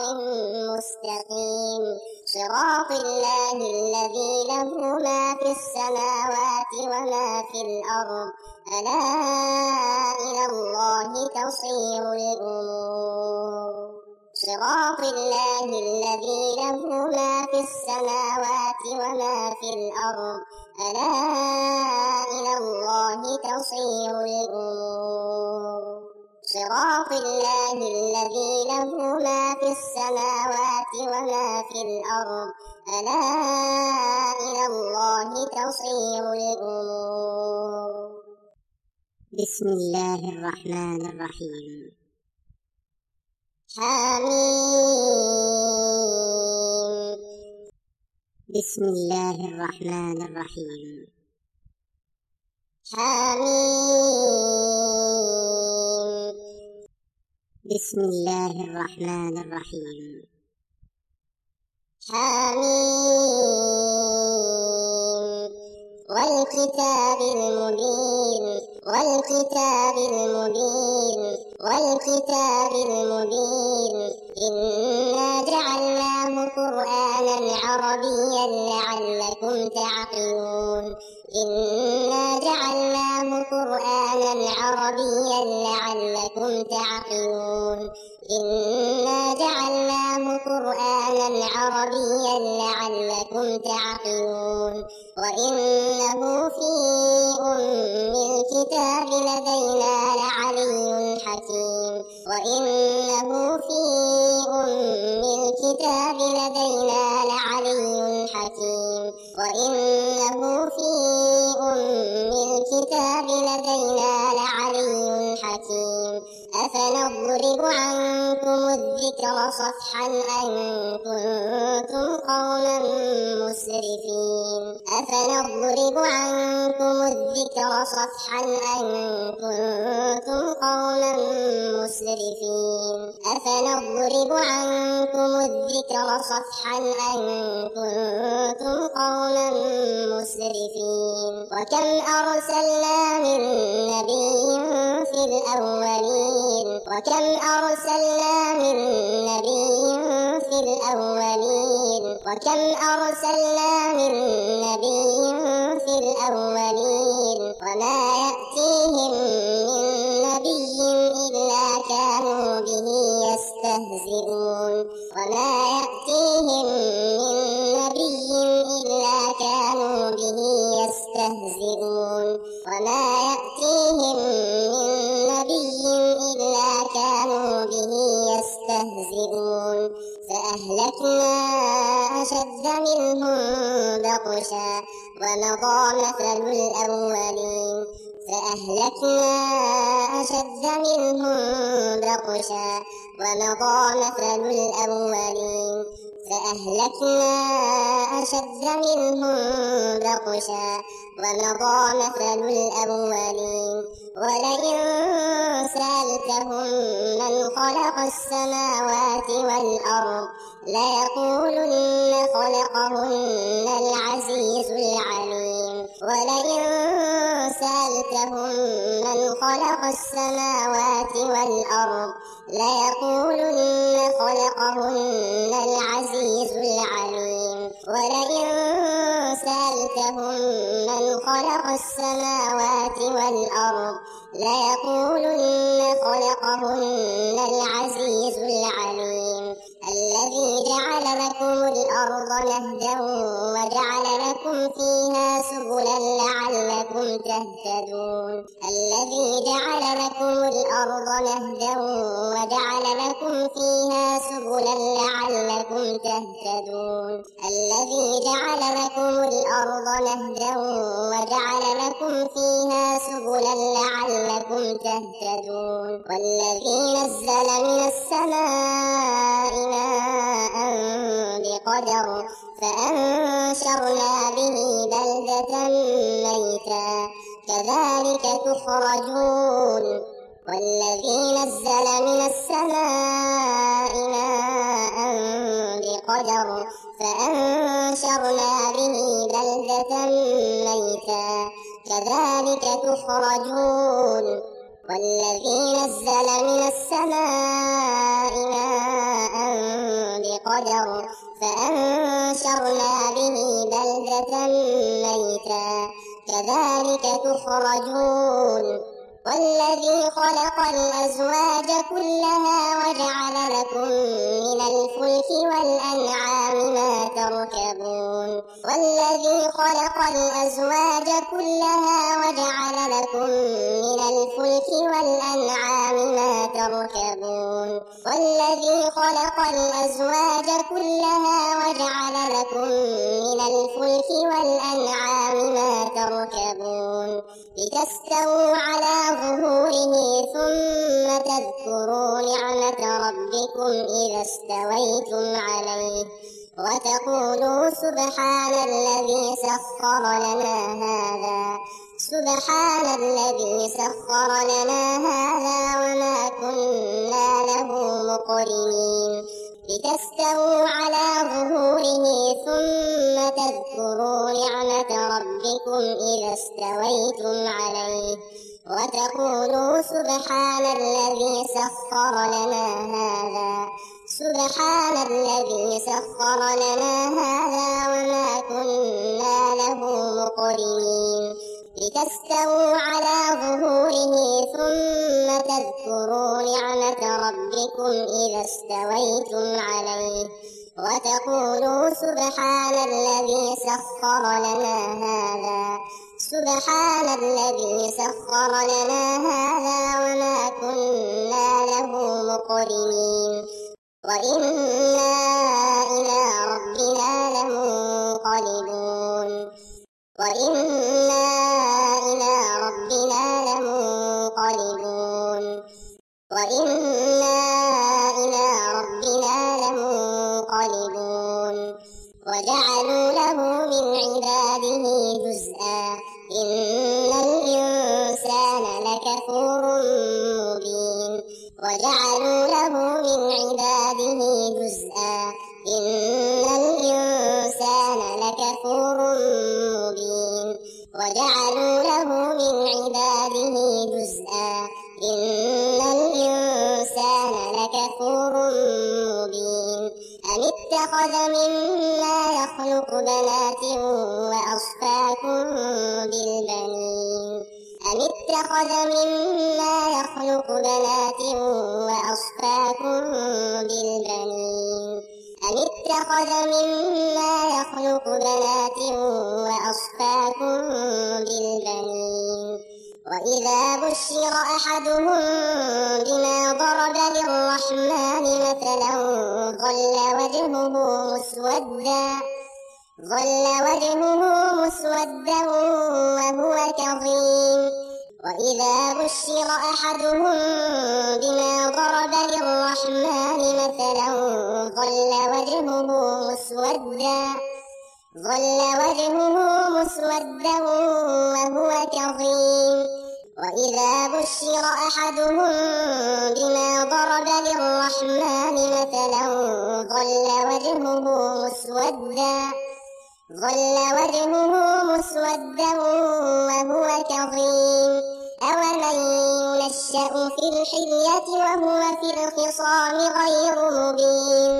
مستقيم صراط الله الذي له ما في السماوات وما في الأرض ألا إلى الله تصير الأمور صراط الله الذي له ما في السماوات وما في الأرض ألا إلى الله تصير الأمور صراط الله الذي له ما في السماوات وما في الأرض ألا إلى الله تصير الأمور بسم الله الرحمن الرحيم حميم بسم الله الرحمن الرحيم حميم بسم الله الرحمن الرحيم حميم والكتاب المبين والكتاب المبين والكتاب المبين إنا جعلناه قرآنا عربيا لعلكم تعقلون إنا جعلناه قرآنا عربيا لعلكم تعقلون إنا جعلناه قرآنا عربيا لعلكم تعقلون وإنه في أم الكتاب لدينا لعلي حكيم وإنه في أم الكتاب لدينا لعلي حكيم وإنه في أم الكتاب لدينا لعلي حكيم أفنضرب عنكم الذكر صفحا أن كنتم قوما مسرفين أفنضرب عنكم الذكر صفحا أن كنتم قوما مسرفين أفنضرب عنكم الذكر صفحا أن كنتم قوما مسرفين وكم أرسلنا من نبي في الأولين وكم أرسلنا من نبي في الأولين وكم أرسلنا من نبي في الأولين وما يأتيهم من نبي إلا كانوا به يستهزئون وما يأتيهم من نبي إلا كانوا به يستهزئون وما يأتيهم من نبي إلا كانوا به يستهزئون يستهزئون فأهلكنا أشد منهم بطشا ومضى مثل الأولين فأهلكنا أشد منهم بطشا ومضى مثل الأولين فأهلكنا أشد منهم بطشا ومضى مثل الأولين ولئن سألتهم من خلق السماوات والأرض ليقولن خلقهن العزيز العليم ولئن سألتهم من خلق السماوات والأرض ليقولن خلقهن العزيز العليم ولئن سألتهم من خلق السماوات والأرض ليقولن خلقهن العزيز العليم الذي جعل لكم الأرض مهدا وجعل لكم فيها سبلا لعلكم تهتدون الذي جعل لكم الأرض مهدا وجعل لكم فيها سبلا لعلكم تهتدون الذي جعل لكم الأرض مهدا وجعل لكم فيها سبلا لعلكم تهتدون والذي نزل من السماء ماء بقدر فأنشرنا به بلدة ميتا كذلك تخرجون والذي نزل من السماء ماء بقدر فأنشرنا به بلدة ميتا كذلك تخرجون والذي نزل من السماء ماء بقدر فأنشرنا به بلدة ميتا كذلك تخرجون والذي خلق الأزواج كلها وجعل لكم من الفلك والأنعام ما تركبون والذي خلق الأزواج كلها وجعل لكم من الفلك والأنعام ما تركبون والذي خلق الأزواج كلها وجعل لكم من الفلك والأنعام ما تركبون لتستووا على ظهوره ثم تذكروا نعمة ربكم إذا استويتم عليه وتقولوا سبحان الذي سخر لنا هذا سبحان الذي سخر لنا هذا وما كنا له مقرنين لتستووا على ظهوره ثم تذكروا نعمة ربكم إذا استويتم عليه وتقولوا سبحان الذي سخر لنا هذا سبحان الذي سخر لنا هذا وما كنا له مقرنين لتستووا على ظهوره ثم تذكروا نعمة ربكم إذا استويتم عليه وتقولوا سبحان الذي سخر لنا هذا سبحان الذي سخر لنا هذا وما كنا له مقرنين وإنا إلى ربنا لمنقلبون وإنا إلى ربنا لمنقلبون وإنا إلى ربنا لمنقلبون وجعلوا له من عباده جزءا إن الإنسان لكفور مبين وجعلوا له من عباده جزءا إن الإنسان لكفور مبين وجعلوا له من عباده جزءا إن الإنسان لكفور مبين أم اتخذ مما يخلق بنات وأصفاكم بالبنين أم اتخذ مما يخلق بنات وأصفاكم بالبنين أم اتخذ مما يخلق بنات وأصفاكم بالبنين وإذا بشر أحدهم بما ضرب للرحمن مثلا ظل وجهه مسودا وهو كظيم وإذا بشر أحدهم بما ضرب للرحمن مثلا ظل وجهه مسودا وهو كظيم وإذا بشر أحدهم بما ضرب للرحمن مثلا ظل وجهه مسودا وهو كظيم أومن ينشأ في الحلية وهو في الخصام غير مبين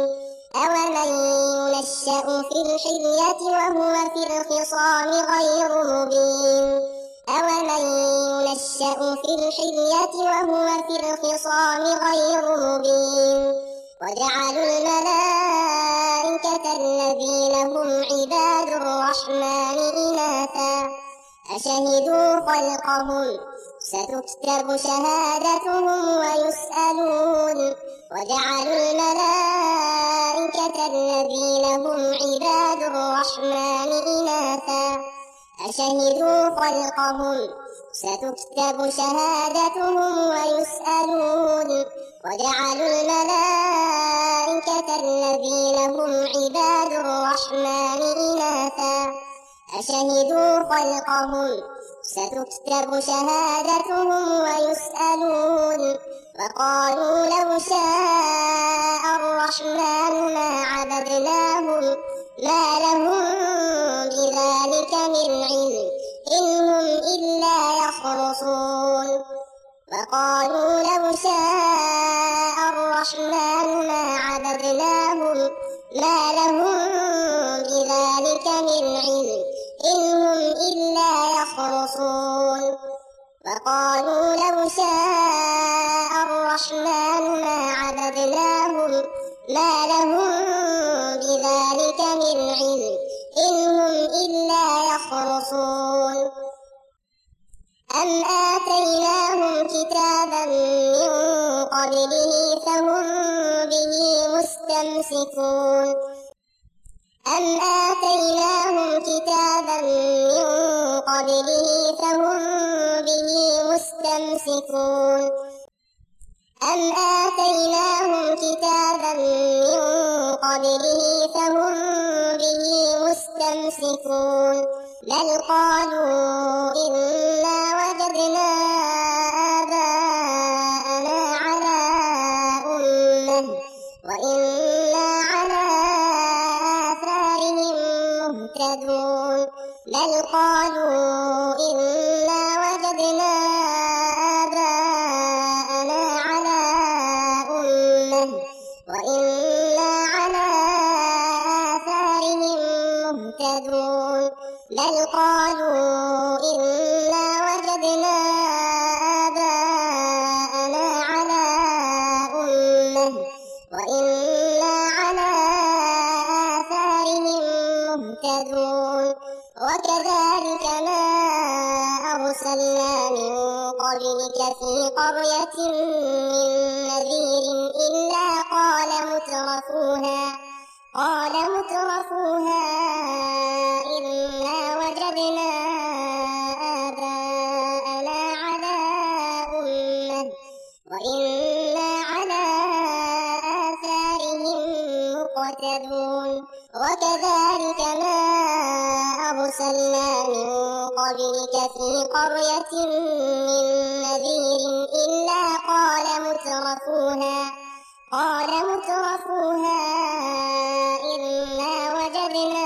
وجعلوا الملائكة الذين هم عباد الرحمن إناثا أشهدوا خلقهم ستكتب شهادتهم ويسألون وجعلوا الملائكة الذين هم عباد الرحمن إناثا أشهدوا خلقهم ستكتب شهادتهم ويسألون وجعلوا الملائكة الذين هم عباد الرحمن إناثا أشهدوا خلقهم ستكتب شهادتهم ويسألون وقالوا لو شاء الرحمن ما عبدناهم ما لهم بذلك من علم إن هم إلا يخرصون وقالوا لو شاء الرحمن ما عبدناهم ما لهم بذلك من علم إن هم إلا يخرصون وقالوا لو شاء الرحمن ما عبدناهم ما لهم بذلك من علم إن هم إلا يخرصون أم آتيناهم كتابا من قبله فهم به مستمسكون بل قالوا إنا وجدنا آباءنا على أمة وإنا على آثارهم مهتدون بل قالوا إنا وجدنا آباءنا على أمة وإنا على آثارهم مهتدون بل قالوا إنا وجدنا آباءنا على أمة وإنا على آثارهم مهتدون وكذلك ما أرسلنا من قبلك في قرية من نذير إلا قال مترفوها إنا وجدنا آباءنا على أمة وإنا على آثارهم مقتدون وكذلك ما أرسلنا من قبلك في قرية من نذير إلا قال مترفوها إنا وجدنا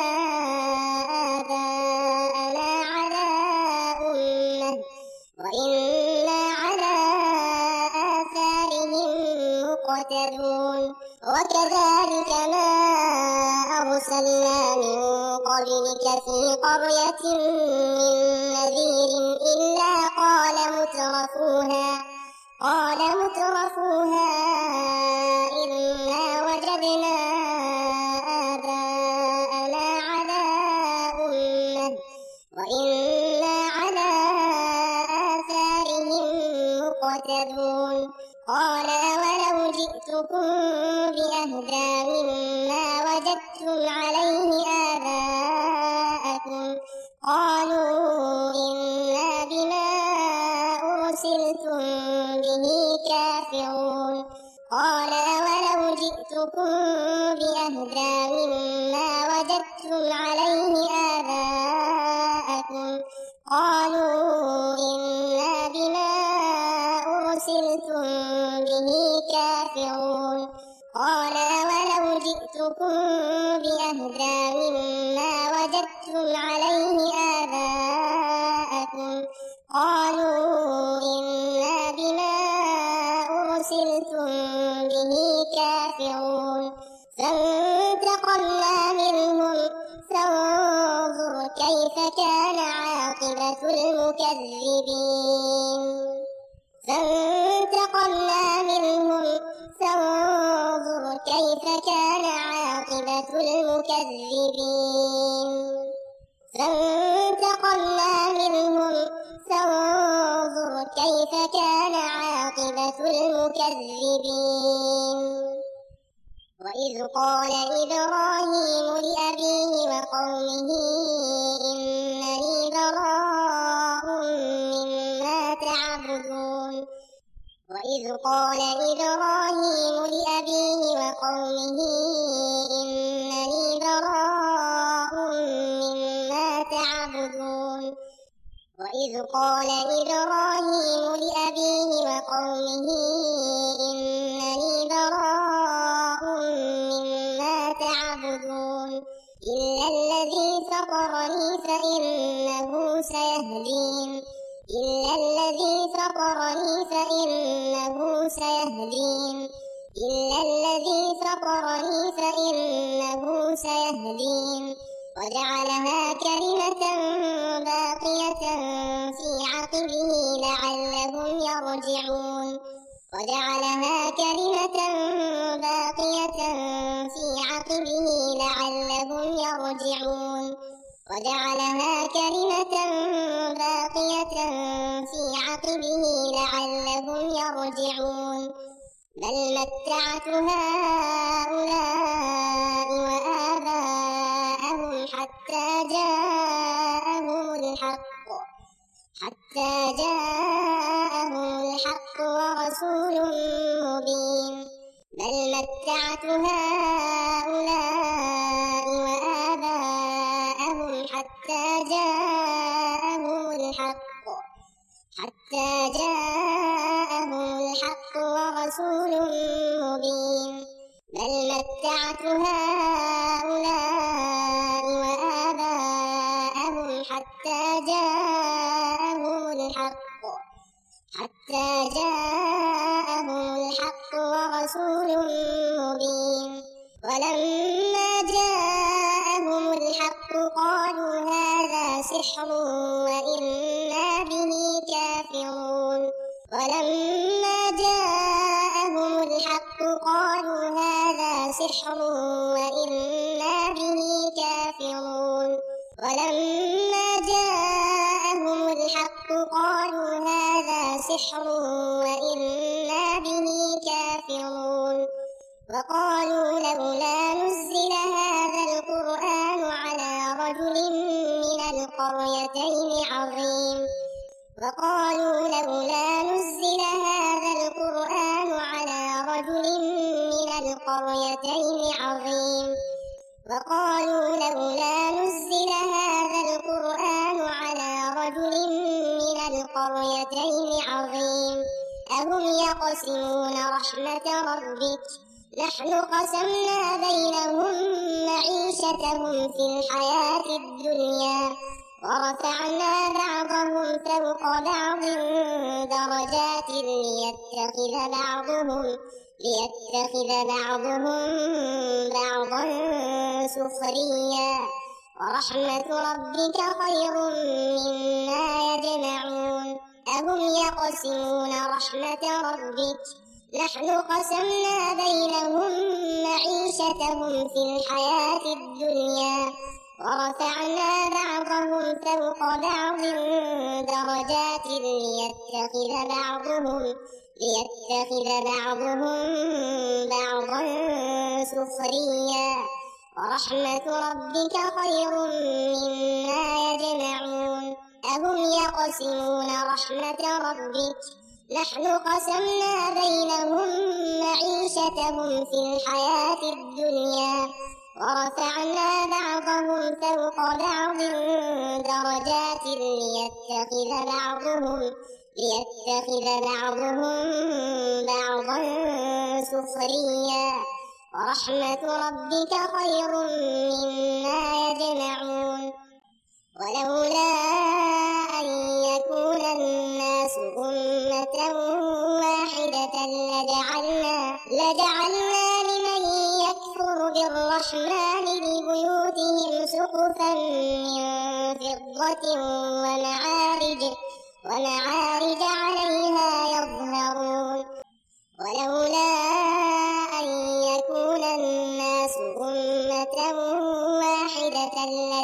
آباءنا على أمة وإنا على آثارهم مقتدون وكذلك ما أرسلنا من قبلك في قرية من نذير إلا قال مترفوها إنا وجدنا آباءنا على أمة وإنا على آثارهم مقتدون قال أولو جئتكم بأهدى مما وجدتم عليه آباءكم قالوا إنا بما أرسلتم به كافرون قال أولو جئتكم بأهدى مما وجدتم عليه آباءكم قالوا إنا بما أرسلتم به كافرون قال أولو جئتكم بأهدى مما وجدتم عليه آباءكم قالوا إنا بما أرسلتم به كافرون فانتقمنا منهم فانظر كيف كان عاقبة المكذبين فانتقمنا منهم فانظر كيف كان عاقبة المكذبين فانتقمنا منهم فانظر كيف كان عاقبة المكذبين وإذ قال إبراهيم لأبيه وقومه إنني براء مما تعبدون وإذ قال إبراهيم لأبيه وقومه إنني براء مما تعبدون وإذ قال إبراهيم لأبيه وقومه إنني براء مما تعبدون إلا الذي فطرني فإنه سيهدين إلا الذي فطرني فإنه سيهدين إلا الذي فطرني فإنه سيهدين وجعلها كلمة باقية في عقبه لعلهم يرجعون وجعلها كلمة باقية في عقبه لعلهم يرجعون وجعلها كلمة باقية في عقبه لعلهم يرجعون بل متعت هؤلاء وآباءهم حتى جاءهم الحق ورسول مبين بل متعت هؤلاء وآباءهم حتى جاءهم الحق ورسول مبين بل متعت هؤلاء وآباءهم حتى جاءهم الحق ورسول مبين ولما جاءهم الحق قالوا هذا سحر وإنا به كافرون ولما جاءهم الحق قالوا هذا سحر وإنا به كافرون ولما جاءهم الحق قالوا هذا سحر وإنا به كافرون وقالوا لولا نزل هذا القرآن على رجل من القريتين عظيم وقالوا لولا نزل هذا القرآن على رجل من القريتين عظيم وقالوا لولا نزل هذا القرآن على رجل من القريتين عظيم أهم يقسمون رحمة ربك نحن قسمنا بينهم معيشتهم في الحياة الدنيا ورفعنا بعضهم فوق بعض درجات ليتخذ بعضهم بعضا سخريا ورحمة ربك خير مما يجمعون أهم يقسمون رحمة ربك نحن قسمنا بينهم معيشتهم في الحياة الدنيا ورفعنا بعضهم فوق بعض درجات ليتخذ ليتخذ بعضهم بعضا سخريا ورحمة ربك خير مما يجمعون أهم يقسمون رحمة ربك نحن قسمنا بينهم معيشتهم في الحياة الدنيا ورفعنا بعضهم فوق بعض درجات ليتخذ بعضهم بعضا سخريا ورحمة ربك خير مما يجمعون ولولا أن يكون الناس أمة واحدة لجعلنا لمن يكفر بالرحمن لبيوتهم سقفا من فضة ومعارج عليها يظهرون ولولا أن يكون الناس أمة واحدة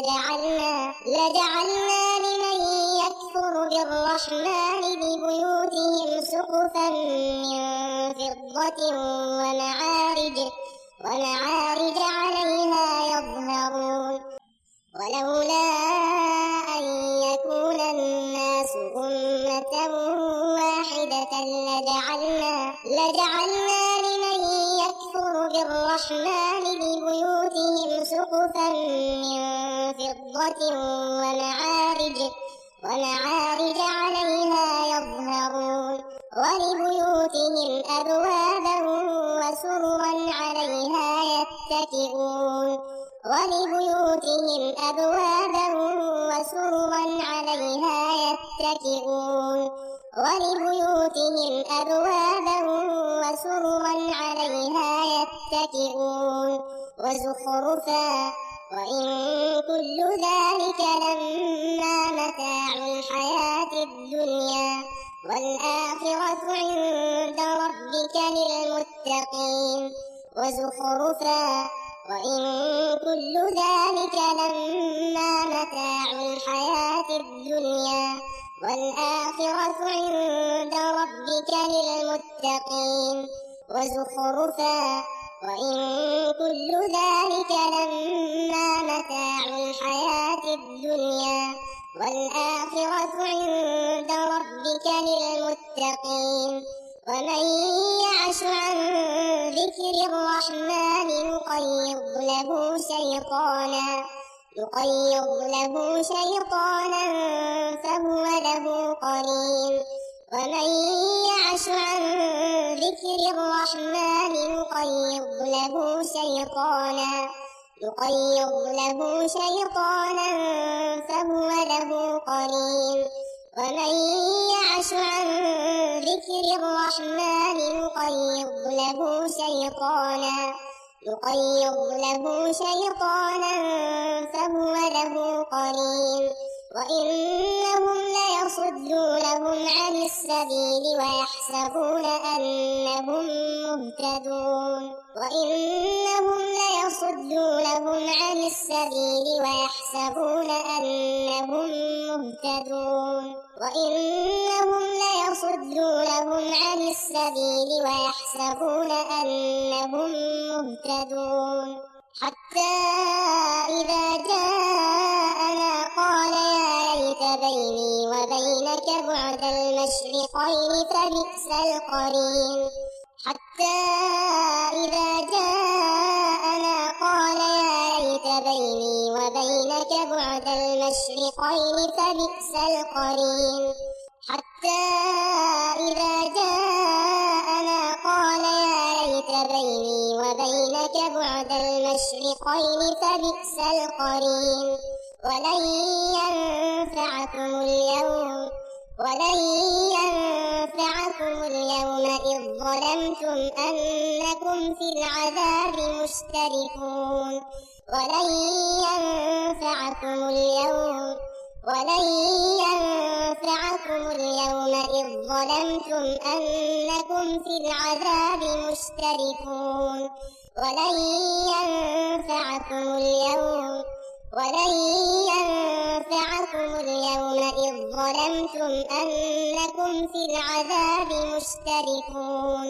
لجعلنا لمن يكفر بالرحمن لبيوتهم سقفا من فضة ومعارج عليها يظهرون ولولا أن يكون الناس أمة واحدة لجعلنا لمن يكفر بالرحمن لبيوتهم سقفا من فضة ومعارج عليها يظهرون ولبيوتهم أبوابا وسررا عليها يتكئون وزخرفا وإن كل ذلك لما متاع الحياة الدنيا والآخرة عند ربك للمتقين وزخرفا وإن كل ذلك لما متاع الحياة الدنيا والآخرة عند ربك للمتقين وزخرفا وإن كل ذلك لما متاع الحياة الدنيا والآخرة عند ربك للمتقين ومن يعش عن ذكر الرحمن نقيض له شيطانا فهو له قرين ومن يعش عن ذكر الرحمن نقيض له شيطانا فهو له قرين ومن يعش عن ذكر الرحمن نقيض له شيطانا فهو له قرين وإنهم ليصدونهم عن السبيل ويحسبون أنهم مهتدون حتى إذا جاءنا قال يا ليت بيني وبينك بعد المشرقين فبئس القرين حتى إذا جاءنا قال يا ليت بيني وبينك بعد المشرقين فبئس القرين حتى إذا جاءنا قال يا ليت بيني وبينك بعد المشرقين فبئس القرين ولن ينفعكم اليوم إذ ظلمتم أنكم في العذاب مشتركون ولن ينفعكم اليوم إذ ظلمتم أنكم في العذاب مشتركون ولن ينفعكم معكم اليوم إذ ظلمتم أنكم في العذاب مشتركون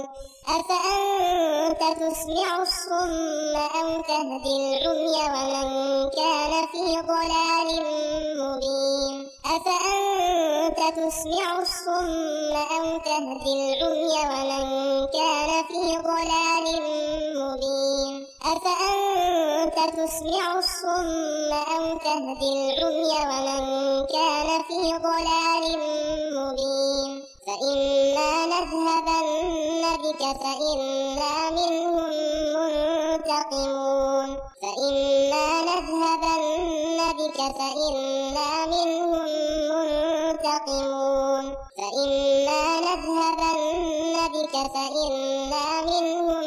أفأنت تسمع الصم أو تهدي العمي ومن كان في ضلال مبين أفأنت تسمع الصم أو تهدي العمي ومن كان في ضلال مبين أفأنت تسمع الصم أو تهدي العمي ومن كان في ضلال مبين فإما نذهبن بك فإنا منهم منتقمون فإما نذهبن بك فإنا منهم منتقمون فإما نذهبن بك فإنا منهم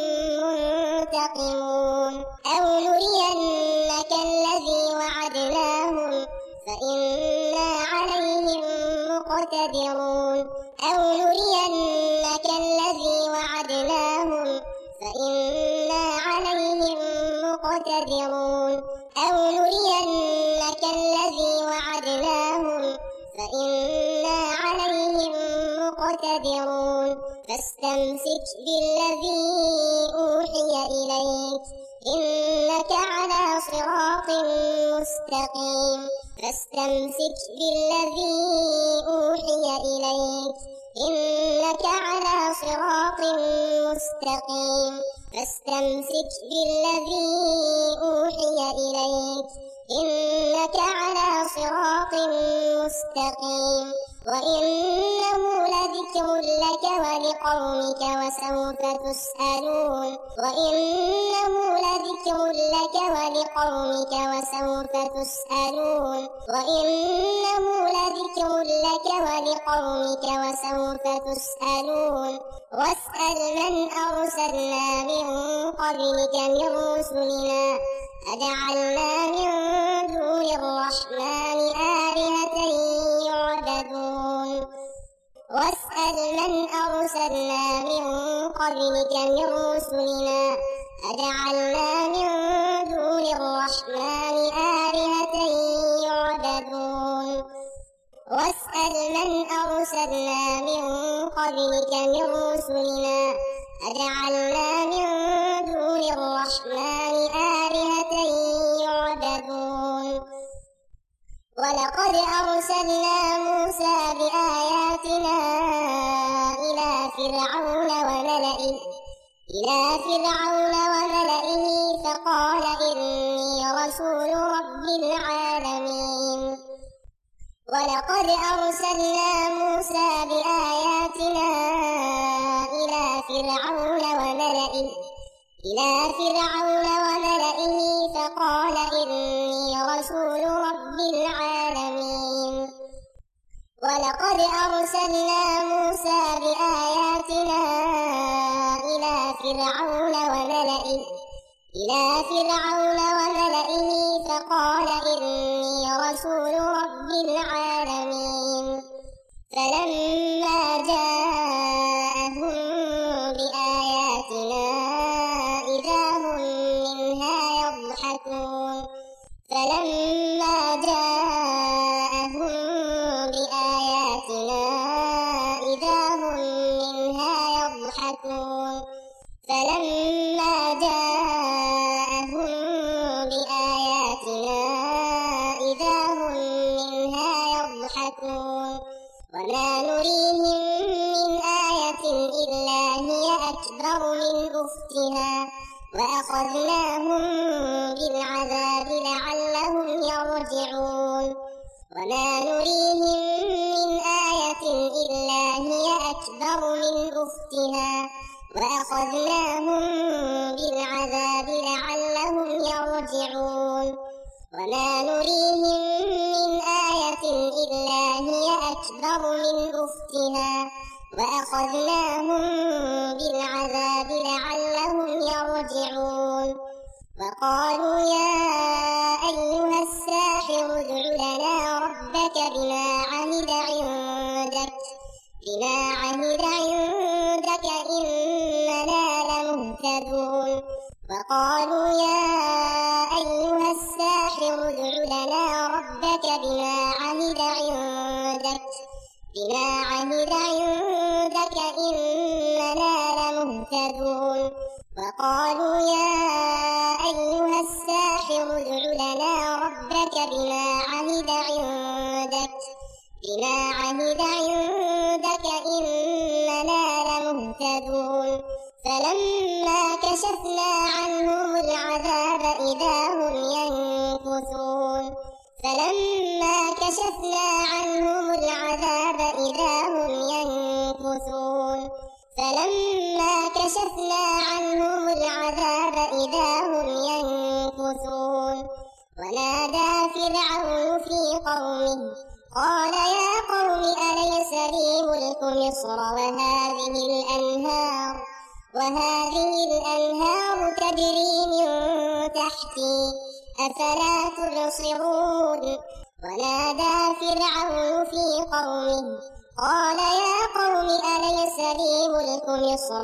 منتقمون أو نرينك الذي وعدناهم فإنا عليهم مقتدرون أو نرينك الذي وعدناهم فإنا عليهم مقتدرون أو نرينك الذي وعدناهم فإنا عليهم مقتدرون فاستمسك بالذي أوحي إليك إنك على صراط مستقيم فاستمسك بالذي أوحي إليك إنك على صراط مستقيم فاستمسك بالذي أوحي إليك إنك على صراط مستقيم وإنه لذكر لك ولقومك وسوف تسألون وإنه لذكر لك ولقومك وسوف تسألون وإنه لذكر لك ولقومك وسوف تسألون واسأل من أرسلنا من قبلك من رسلنا أجعلنا من دون الرحمن آلهة يعبدون واسأل من أرسلنا من قبلك من رسلنا أجعلنا من دون الرحمن آلهة يعبدون واسأل من أرسلنا من قبلك من رسلنا أجعلنا من دون الرحمن آلهة يعبدون ولقد أرسلنا موسى بآياتنا إلى فرعون وملئه فقال إني رسول رب العالمين ولقد أرسلنا موسى بآياتنا إلى فرعون وملئه فقال إني رسول رب العالمين ولقد أرسلنا موسى بآياتنا إلى فرعون وملئه فقال إني رسول رب العالمين فلما جاءهم بآياتنا إذا هم منها يضحكون فلما جاءهم بآياتنا إذا هم منها يضحكون فلما جاءهم بآياتنا إذا هم منها يضحكون وما نريهم من آية إلا هي أكبر من أختها وأخذناهم بالعذاب لعلهم يرجعون وما نريهم من آية إلا هي أكبر من أختها وأخذناهم بالعذاب لعلهم يرجعون وما نريهم من آية إلا هي أكبر من أختها وأخذناهم بالعذاب لعلهم يرجعون وقالوا يا أيها الساحر ادع لنا ربك بما عهد عندك إننا لمهتدون وقالوا يا أيها الساحر ادع لنا ربك بما عهد بما عهد عندك إننا لمهتدون وقالوا يا أيها الساحر ادع لنا ربك بما عهد عندك إننا لمهتدون فلما كشفنا عنهم العذاب إذا هم ينكثون ونادى فرعون في قومه قال يا قوم أليس لي ملك مصر وهذه الأنهار تجري من تحتي أفلا تبصرون ونادى فرعون في قومه قال يا قوم أليس لي ملك مصر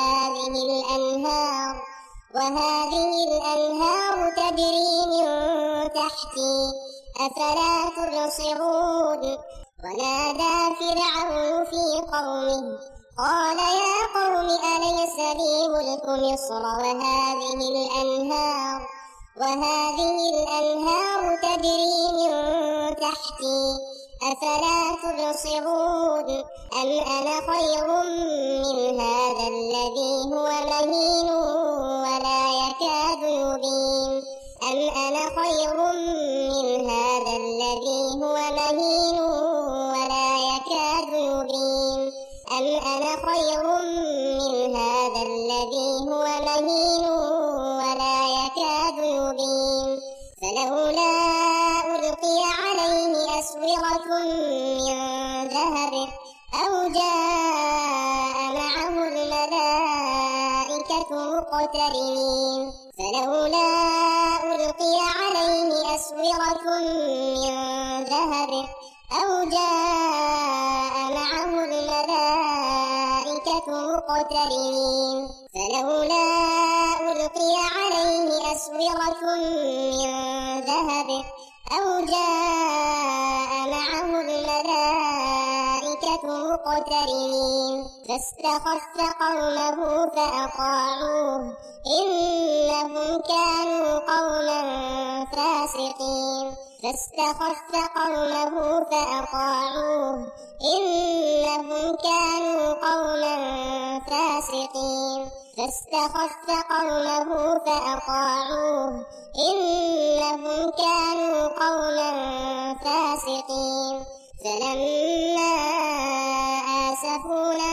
وهذه الأنهار تجري من تحتي أفلا تبصرون ونادى فرعون في قومه قال يا قوم أليس لي ملك مصر وهذه الأنهار تجري من تحتي أفلا تبصرون أم أنا خير من هذا الذي هو مهين ولا يكاد يبين فلولا ألقي عليه أسورة من ذهب أو جاء معه الملائكة مقترنين فاستخف قومه فأطاعوه إنهم كانوا قوما فاسقين فلما آسفونا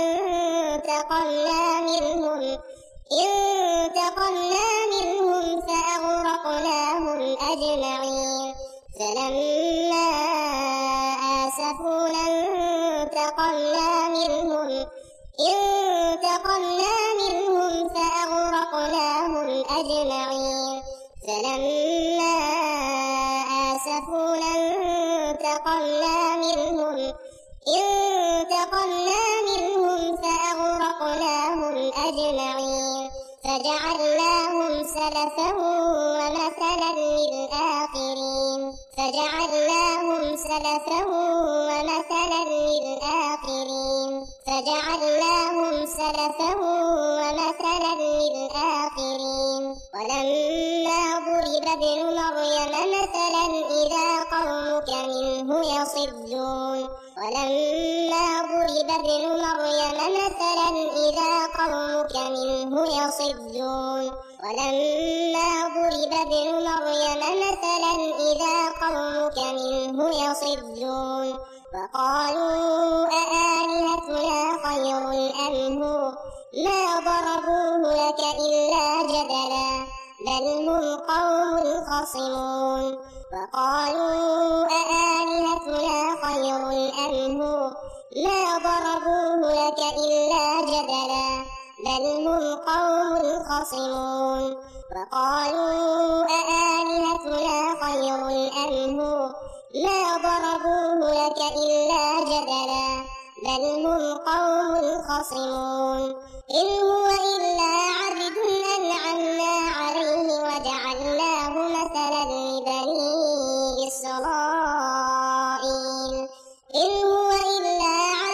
انتقمنا منهم فأغرقناهم أجمعين فجعلناهم سلفا ومثلا للآخرين ولما ضرب ابن مريم مثلا إذا قومك منه يصدون وقالوا أآلهتنا خير أم هو ما ضربوه لك إلا جدلا بل هم قوم خصمون وقالوا أآلهتنا خير أم هو ما ضربوه لك إلا جدلا بل هم قوم خصمون إن هو إلا عبد أنعمنا عليه وجعلناه مثلا لبني إسرائيل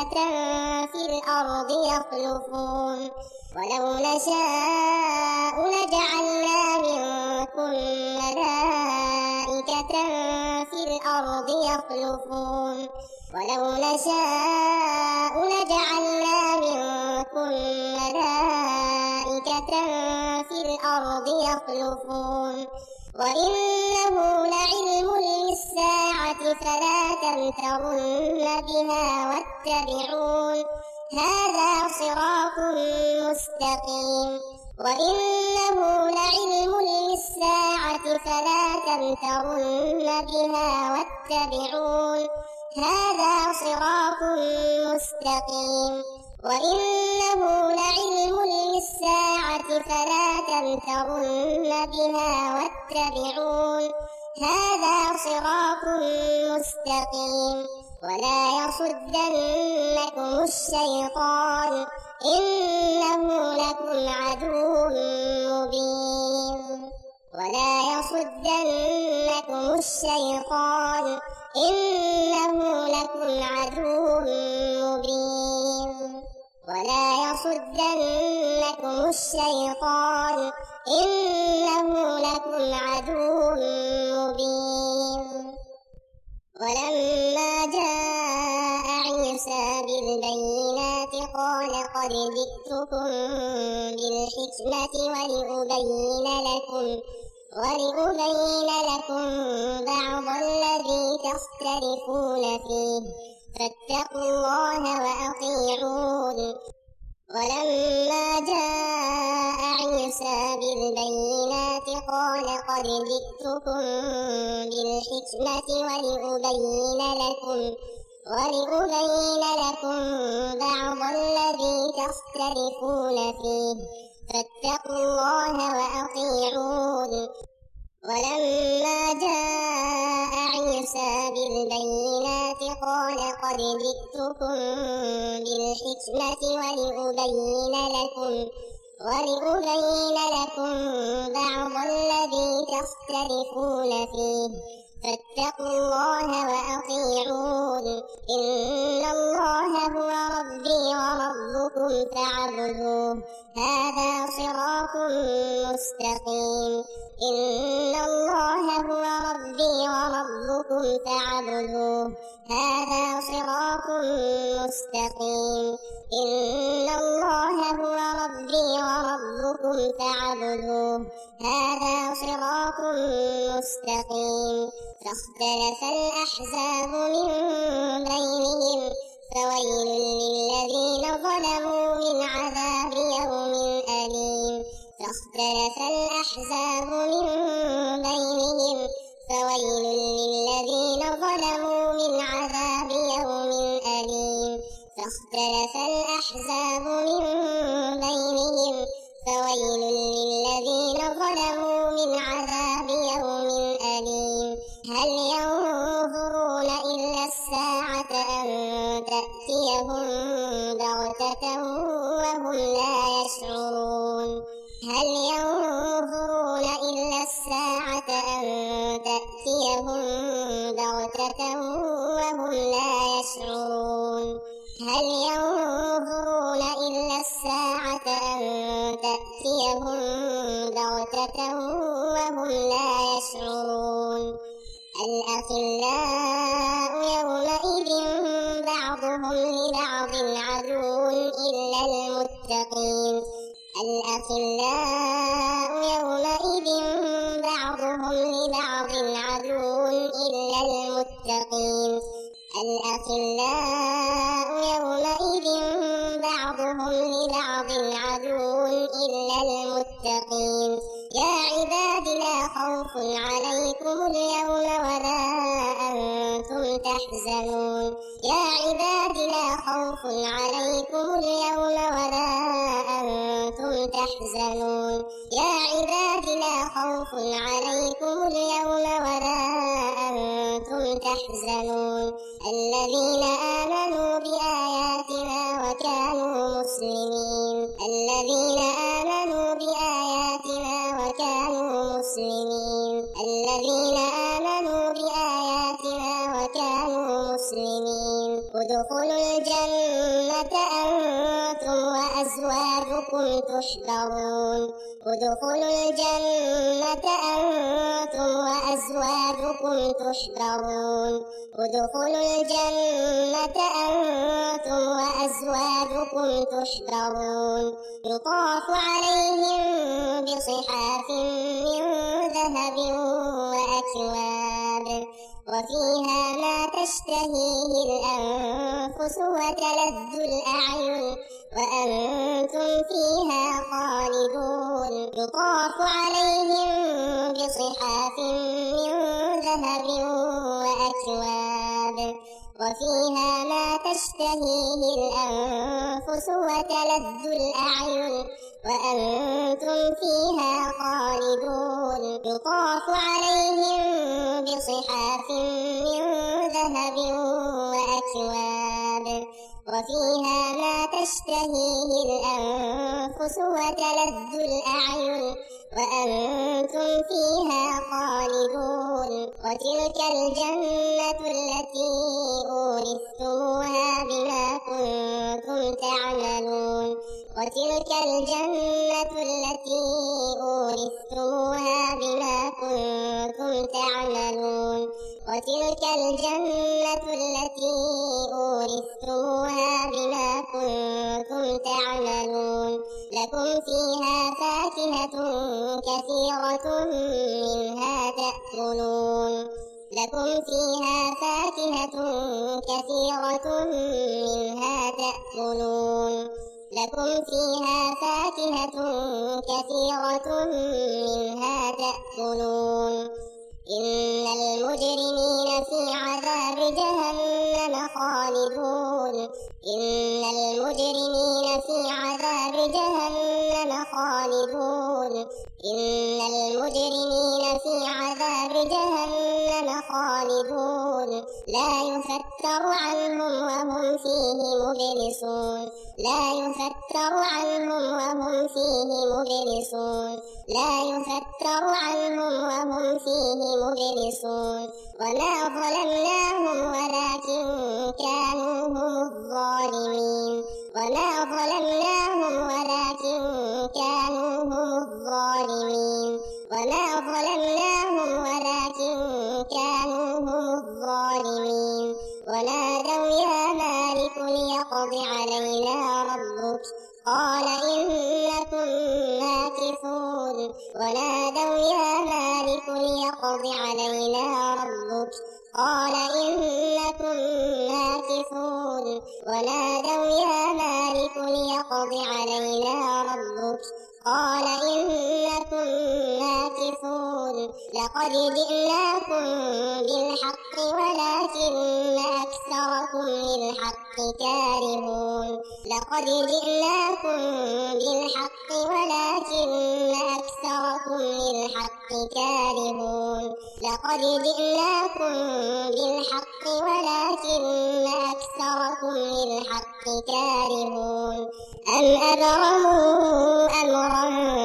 في الأرض يخلفون ولو نشاء لجعلنا منكم ملائكة في الأرض يخلفون ولو نشاء لجعلنا منكم ملائكة في الأرض يخلفون وإنه لعلم للساعة فلا تمترن بها واتبعون هذا صراط مستقيم وإنه لعلم للساعة فلا تمترن بها واتبعون هذا صراط مستقيم وإنه لعلم للساعة فلا تمترن بها واتبعون هذا صراط مستقيم ولا يصدنكم الشيطان إنه لكم عدو مبين ولا يصدنكم الشيطان إنه لكم عدو مبين ولا يصدنكم الشيطان إنه لكم عدو مبين ولما جاء عيسى بالبينات قال قد جئتكم بالحكمة ولأبين لكم بعض الذي تختلفون فيه فاتقوا الله وأطيعون ولما جاء عيسى بالبينات قال قد جئتكم بالحكمة ولأبين لكم بعض الذي تختلفون فيه فاتقوا الله وأطيعون ولما جاء عيسى بالبينات قال قد جئتكم بالحكمة ولأبين لكم بعض الذي تختلفون فيه فاتقوا الله وأطيعون إن الله هو ربي وربكم فاعبدوه هذا صراط مستقيم إن الله هو ربي وربكم فاعبدوه هذا صراط مستقيم إن الله هو ربي وربكم فاعبدوه هذا صراط مستقيم فاختلف الأحزاب من بينهم فويل للذين ظلموا من عذاب يوم أليم فاختلف الأحزاب من بينهم فويل للذين ظلموا من عذاب يوم أليم فاختلف الأحزاب من بينهم فويل للذين ظلموا من عذاب يوم أليم هل ينظرون إلا الساعة أن تأتيهم بغتة وهم لا يشعرون هل ينظرون إلا الساعة أن تأتيهم بغتة وهم لا يشعرون هل ينظرون إلا الساعة أن تأتيهم بغتة وهم لا يشعرون الأخلاء يومئذ بعضهم لبعض عدو إلا المتقين الأخلاء يومئذ بعضهم لبعض عدو إلا المتقين الأخلاء يومئذ بعضهم لبعض عدو إلا المتقين يا عباد لا خوف عليكم اليوم ولا أنتم تحزنون يا عباد لا خوف عليكم اليوم ولا أنتم تحزنون يا عباد لا خوف عليكم اليوم ولا أنتم تحزنون الذين آمنوا بآياتنا وكانوا مسلمين الذين آمنوا بآياتنا وكانوا مسلمين الذين آمنوا بآياتنا وكانوا مسلمين ادخلوا الجنة أنتم وأزواجكم تحبرون ادخلوا الجنة أنتم وأزواجكم تحبرون ادخلوا الجنة أنتم وأزواجكم تحبرون يطاف عليهم بصحاف من ذهب وأكواب وفيها ما تشتهيه الأنفس وتلذ الأعين وأنتم فيها خالدون يطاف عليهم بصحاف من ذهب وأكواب وفيها ما تشتهيه الأنفس وتلذ الأعين وأنتم فيها خالدون يطاف عليهم بصحاف من ذهب وأكواب وفيها ما تشتهيه الأنفس وتلذ الأعين وأنتم فيها خالدون وتلك الجنة التي أورثتموها بما كنتم تعملون وتلك الجنة التي أورثتموها بما كنتم تعملون وتلك الجنة التي أورثتموها بما كنتم تعملون لكم فيها فاكهة كثيرة منها تأكلون لكم فيها فاكهة كثيرة منها تأكلون لكم فيها فاكهة كثيرة منها تأكلون إن المجرمين في عذاب جهنم خالدون إن المجرمين في عذاب جهنم خالدون إن المجرمين في عذاب جهنم خالدون لا يفتر عنهم وهم فيه مبلسون لا يفتر عنهم وهم فيه مبلسون لا يفتر عنهم وهم فيه مبلسون وما ظلمناهم ولكن كانوا هم الظالمين وما ظلمناهم ولكن كانوا هم الظالمين وما ظلمناهم ولكن كانوا هم الظالمين ونادوا يا مالك ليقض علينا ربك قال إنكم ماكثون ونادوا يا مالك ليقض علينا ربك قال إنكم ماكثون ونادوا يا مالك ليقض علينا ربك قال إنكم ماكثون لقد جئناكم بالحق ولكن أكثركم للحق كارهون لقد جئناكم بالحق ولكن أكثركم للحق كارهون لقد جئناكم بالحق ولكن أكثركم للحق كارهون أم أبرموا أمرا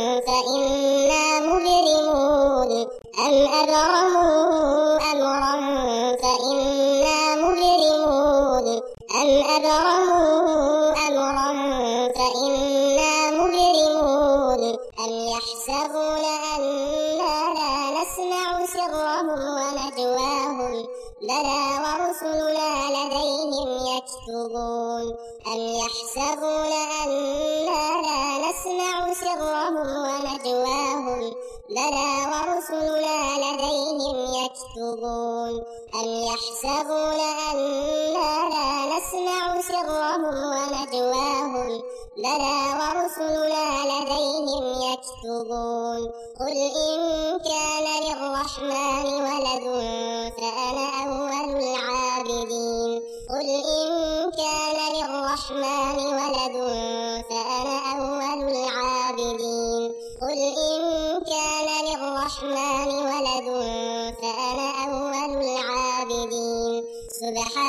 فإنا مبرمون أم أبرموا أمرا فإنا مبرمون أم أبرموا أمرا فإنا مبرمون أم يحسبون أنا لا نسمع سرهم ونجواهم بلى ورسلنا لديهم يكتبون أم يحسبون أنا لا نسمع سرهم ونجواهم بلى ورسلنا لديهم يكتبون أم يحسبون أنا لا نسمع سرهم ونجواهم بلى ورسلنا لديهم يكتبون قل إن كان للرحمن ولد فأنا أول العابدين قل إن كان للرحمن ولد فأنا أول العابدين قل إن كان للرحمن ولد فأنا أول العابدين سبحان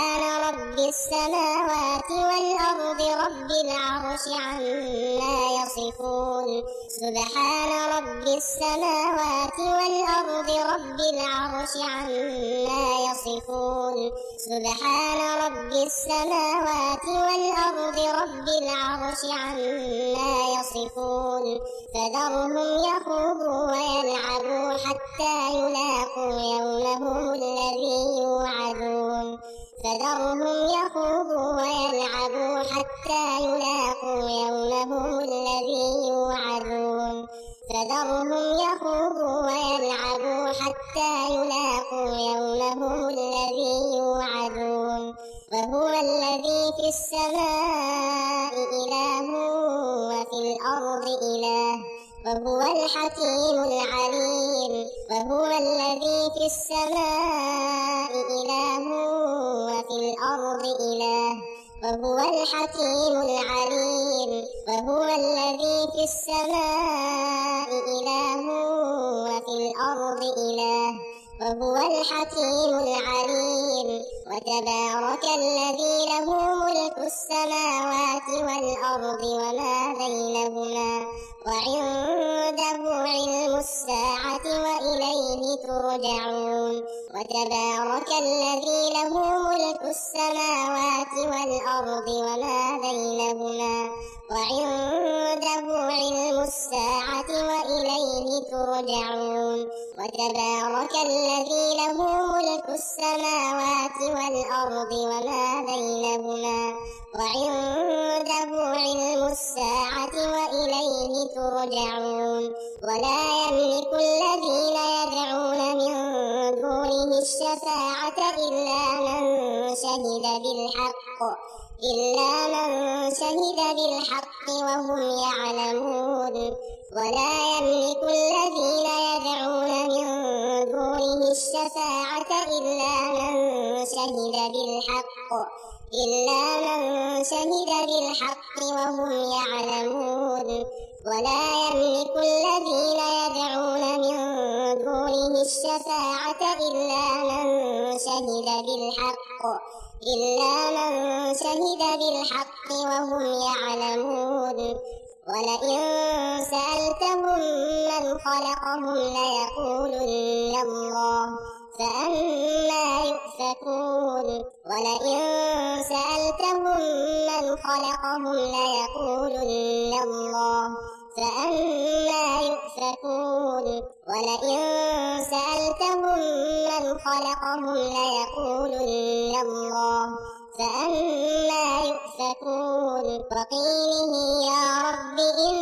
رب السماوات والأرض رب العرش عما يصفون سبحان رب السماوات والأرض رب العرش عما يصفون سبحان رب السماوات والأرض رب العرش عما يصفون فذرهم يخوضوا ويلعبوا حتى يلاقوا يومهم الذي يوعدون فذرهم يخوضوا ويلعبوا حتى يلاقوا يومهم الذي يوعدون فذرهم يخوضوا ويلعبوا حتى يلاقوا يومهم الذي يوعدون وهو الذي في السماء إله وفي الأرض إله وهو الحكيم العليم وهو الذي في السماء إله وفي الأرض إله وهو الحكيم العليم وهو الذي في السماء إله وفي الأرض إله وهو الحكيم العليم وتبارك الذي له ملك السماوات والأرض وما بينهما وعنده علم الساعة وإليه ترجعون وتبارك الذي له ملك السماوات والأرض وما بينهما وعنده علم الساعة وإليه ترجعون وتبارك الذي له ملك السماوات والأرض وما بينهما وعنده علم الساعة وإليه ترجعون ولا يملك الذين يدعون من دونه الشفاعة إلا من شهد بالحق وهم يعلمون ولا يملك الذين يدعون من دونه الشفاعة إلا من شهد بالحق وهم يعلمون ولا يملك الذين يدعون من دونه الشفاعة إلا من شهد بالحق وهم يعلمون ولئن سألتهم من خلقهم ليقولن الله فأنى يؤفكون ولئن سألتهم من خلقهم ليقولن الله فأنى يؤفكون ولئن سألتهم من خلقهم ليقولن الله فأنى يؤفكون وقيله يا رب إن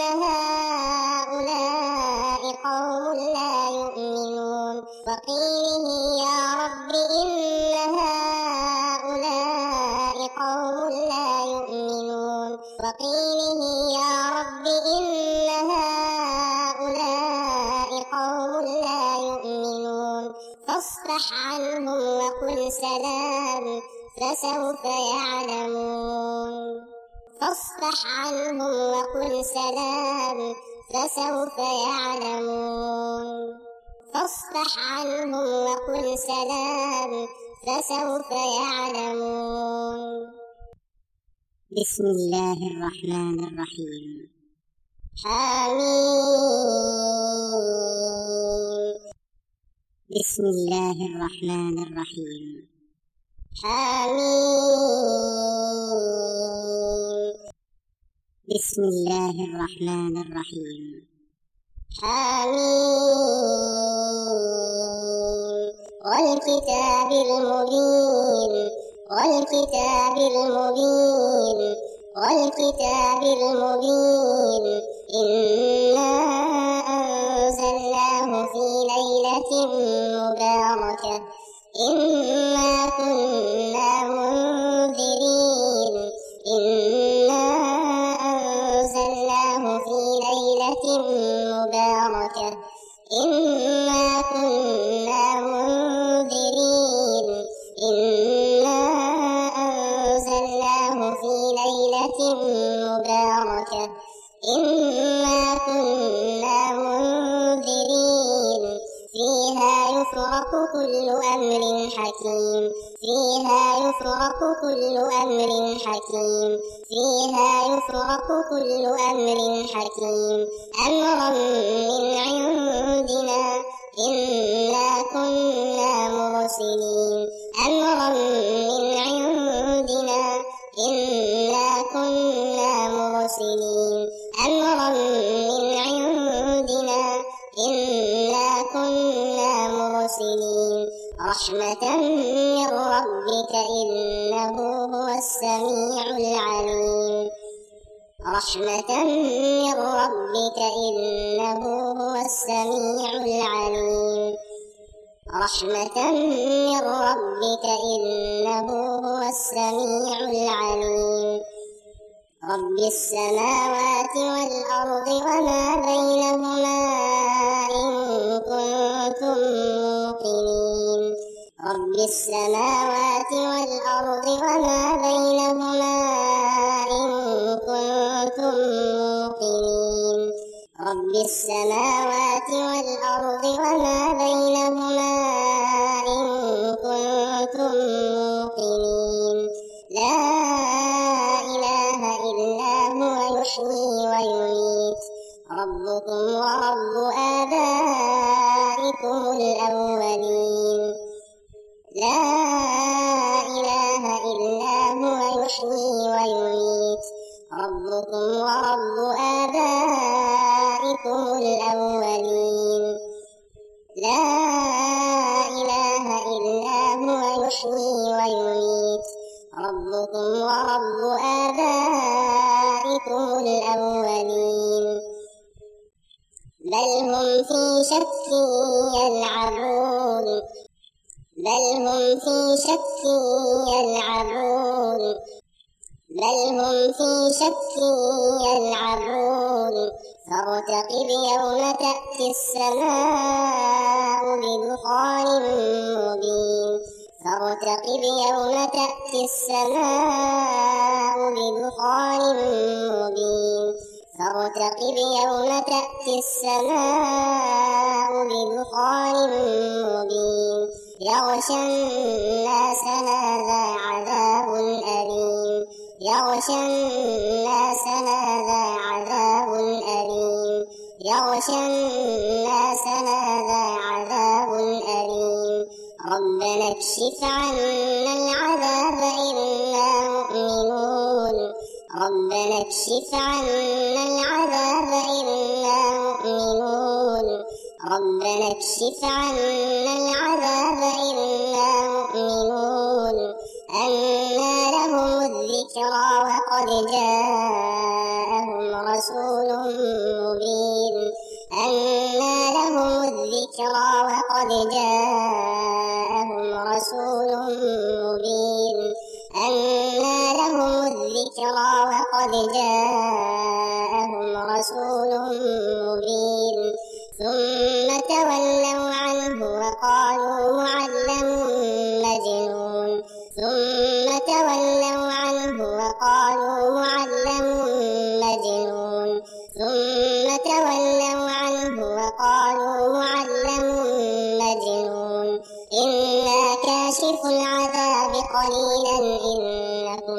هؤلاء قوم لا يؤمنون وقيله يا رب إن هؤلاء قوم لا يؤمنون وقيله يا رب إن هؤلاء قوم لا يؤمنون فاصفح عنهم وقل سلام فسوف يعلمون فاصفح عنهم وقل سلام فسوف يعلمون فاصفح عنهم وقل سلام فسوف يعلمون بسم الله الرحمن الرحيم حميم بسم الله الرحمن الرحيم حميم بسم الله الرحمن الرحيم حميم والكتاب المبين والكتاب المبين والكتاب المبين إنا أنزلناه في ليلة مباركة إنا كنا منذرين إنا أنزلناه في ليلة مباركة إنا كنا منذرين إنا أنزلناه في ليلة مباركة إنا كنا منذرين فيها يفرق كل أمر حكيم فيها يفرق كل أمر حكيم فيها يفرق كل أمر حكيم أمرا من عندنا إنا كنا مرسلين أمرا من عندنا إنا كنا مرسلين أمرا من عندنا إنا كنا مرسلين رحمة من ربك إنه هو السميع العليم رحمة من ربك إنه هو السميع العليم رحمة من ربك إنه هو السميع العليم رب السماوات والأرض وما بينهما إن كنتم موقنين رب السماوات والأرض وما بينهما إن كنتم موقنين رب السماوات والأرض وما بينهما إن كنتم موقنين لا إله إلا هو يحيي ويميت ربكم ورب آبائكم الأولين لا إله إلا هو يحيي ويميت ربكم ورب آبائكم الأولين لا إله إلا هو يحيي ويميت ربكم ورب آبائكم الأولين بل هم في شك يلعبون بل هم في شك يلعبون بل هم في شك يلعبون فارتقب يوم تأتي السماء بدخان مبين فارتقب يوم تأتي السماء بدخان مبين فارتقب يوم تأتي السماء بدخان مبين يغشى الناس هذا عذاب أليم يغشى الناس هذا عذاب أليم يغشى الناس هذا عذاب أليم ربنا اكشف عنا العذاب إنا مؤمنون ربنا اكشف عنا العذاب إنا مؤمنون ربنا اكشف عنا العذاب إنا مؤمنون أنى لهم الذكرى وقد جاءهم رسول مبين أنى لهم الذكرى وقد جاءهم رسول مبين أنى لهم الذكرى وقد جاءهم رسول مبين ثم تولوا عنه وقالوا معلم مجنون ثم تولوا عنه وقالوا معلم مجنون ثم تولوا عنه وقالوا معلم مجنون إنا كاشف العذاب قليلا إنكم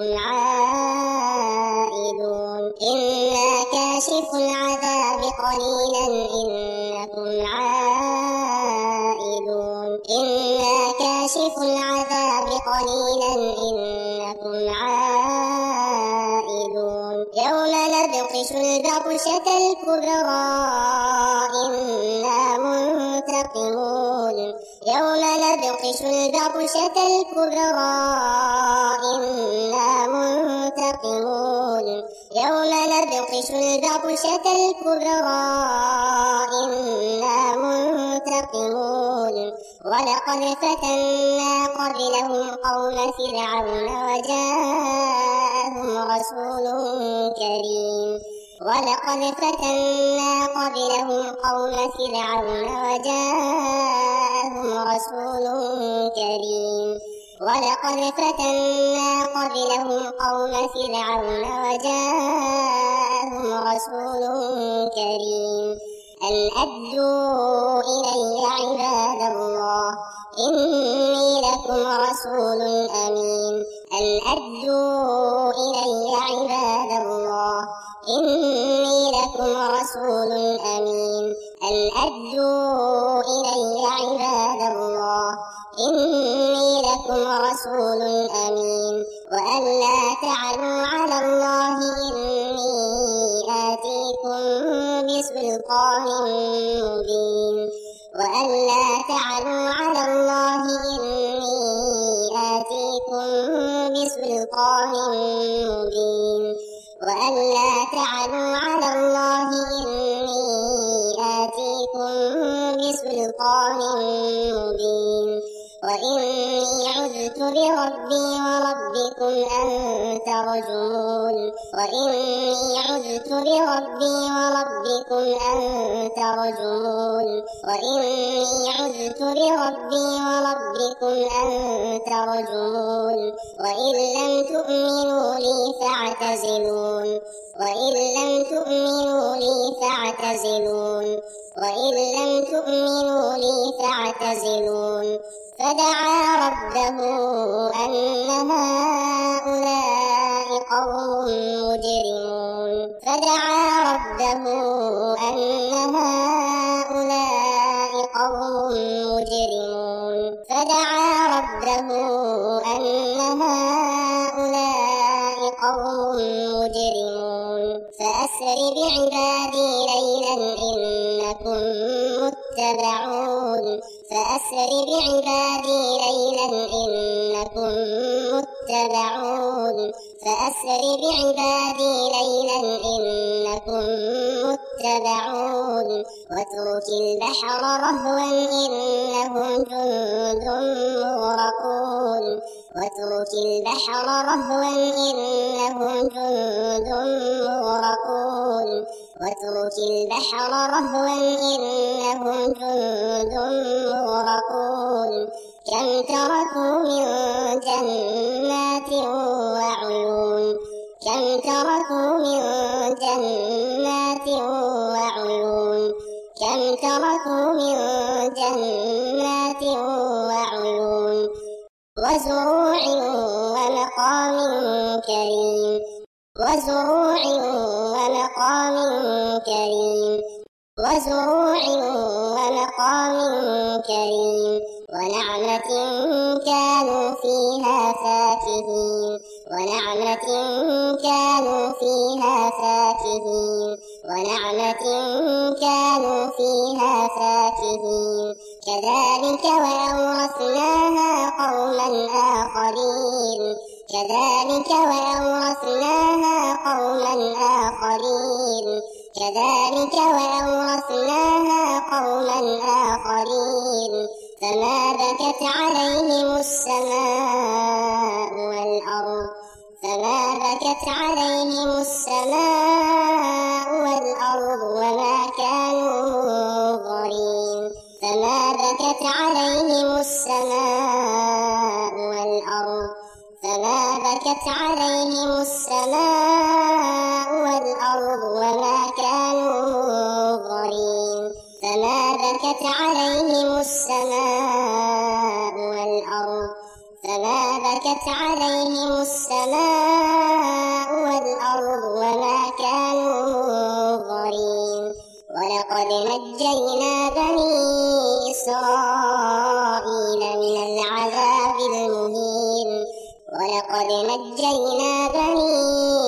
عائدون إنا كاشف العذاب قليلا إنكم عائدون إنا كاشف العذاب قليلا إنكم عائدون يوم نبطش البطشة الكبرى إنا منتقمون يوم نبطش البطشة الكبرى إنا منتقمون يوم نبطش البطشة الكبرى إنا منتقمون ولقد فتنا قبلهم قوم فرعون وجاءهم رسول كريم ولقد فتنا قبلهم قوم فرعون وجاءهم رسول كريم ولقد فتنا قبلهم قوم فرعون وجاءهم رسول كريم أن أدوا إلي عباد الله إني لكم رسول أمين أن أدوا إلي عباد الله إني لكم رسول أمين أن أدوا إلي عباد الله إني لكم رسول أمين وأن لا تعلوا على الله إني آتيكم بسلطان مبين وأن لا تعلوا على الله إني آتيكم بسلطان مبين وأن لا تعلوا على الله إني آتيكم بسلطان مبين وإني عذت بربي وربكم أن ترجمون وإني عذت بربي وربكم أن ترجمون وإني عذت بربي وربكم أن ترجمون وإن لم تؤمنوا لي فاعتزلون وإن لم تؤمنوا لي فاعتزلون وإن لم تؤمنوا لي فاعتزلون فدعا ربه أن هؤلاء قوم مجرمون فدعا ربه أن هؤلاء قوم مجرمون فدعا ربه أن هؤلاء قوم مجرمون فأسر بعبادي ليلا إنكم متبعون فأسر بعبادي ليلا إنكم متبعون فأسر بعبادي ليلا إنكم متبعون واترك البحر رهوا إنهم جند مغرقون واترك البحر رهوا إنهم جند مغرقون واترك البحر رهوا إنهم جند مغرقون كم تركوا من جنات وعيون كم تركوا من جنات وعيون كم تركوا من جنات وعيون وزروع ومقام كريم وزروع ومقام كريم وزروع ومقام كريم ونعمة كانوا فيها فاكهين ونعمة كانوا فيها فاكهين ونعمة كانوا فيها فاكهين كذلك وأورثناها قوما آخرين كذلك وأورثناها قوما آخرين كذلك وأورثناها قوما آخرين فما بكت عليهم السماء والأرض فما بكت عليهم السماء والأرض وما كانوا منظرين فما بكت عليهم السماء والأرض فما بكت عليهم السماء والأرض وما كانوا منظرين فما بكت عليهم السماء والأرض فما بكت عليهم السماء والأرض وما كانوا منظرين ولقد نجينا بني إسرائيل من العذاب المهين ولقد نجينا بني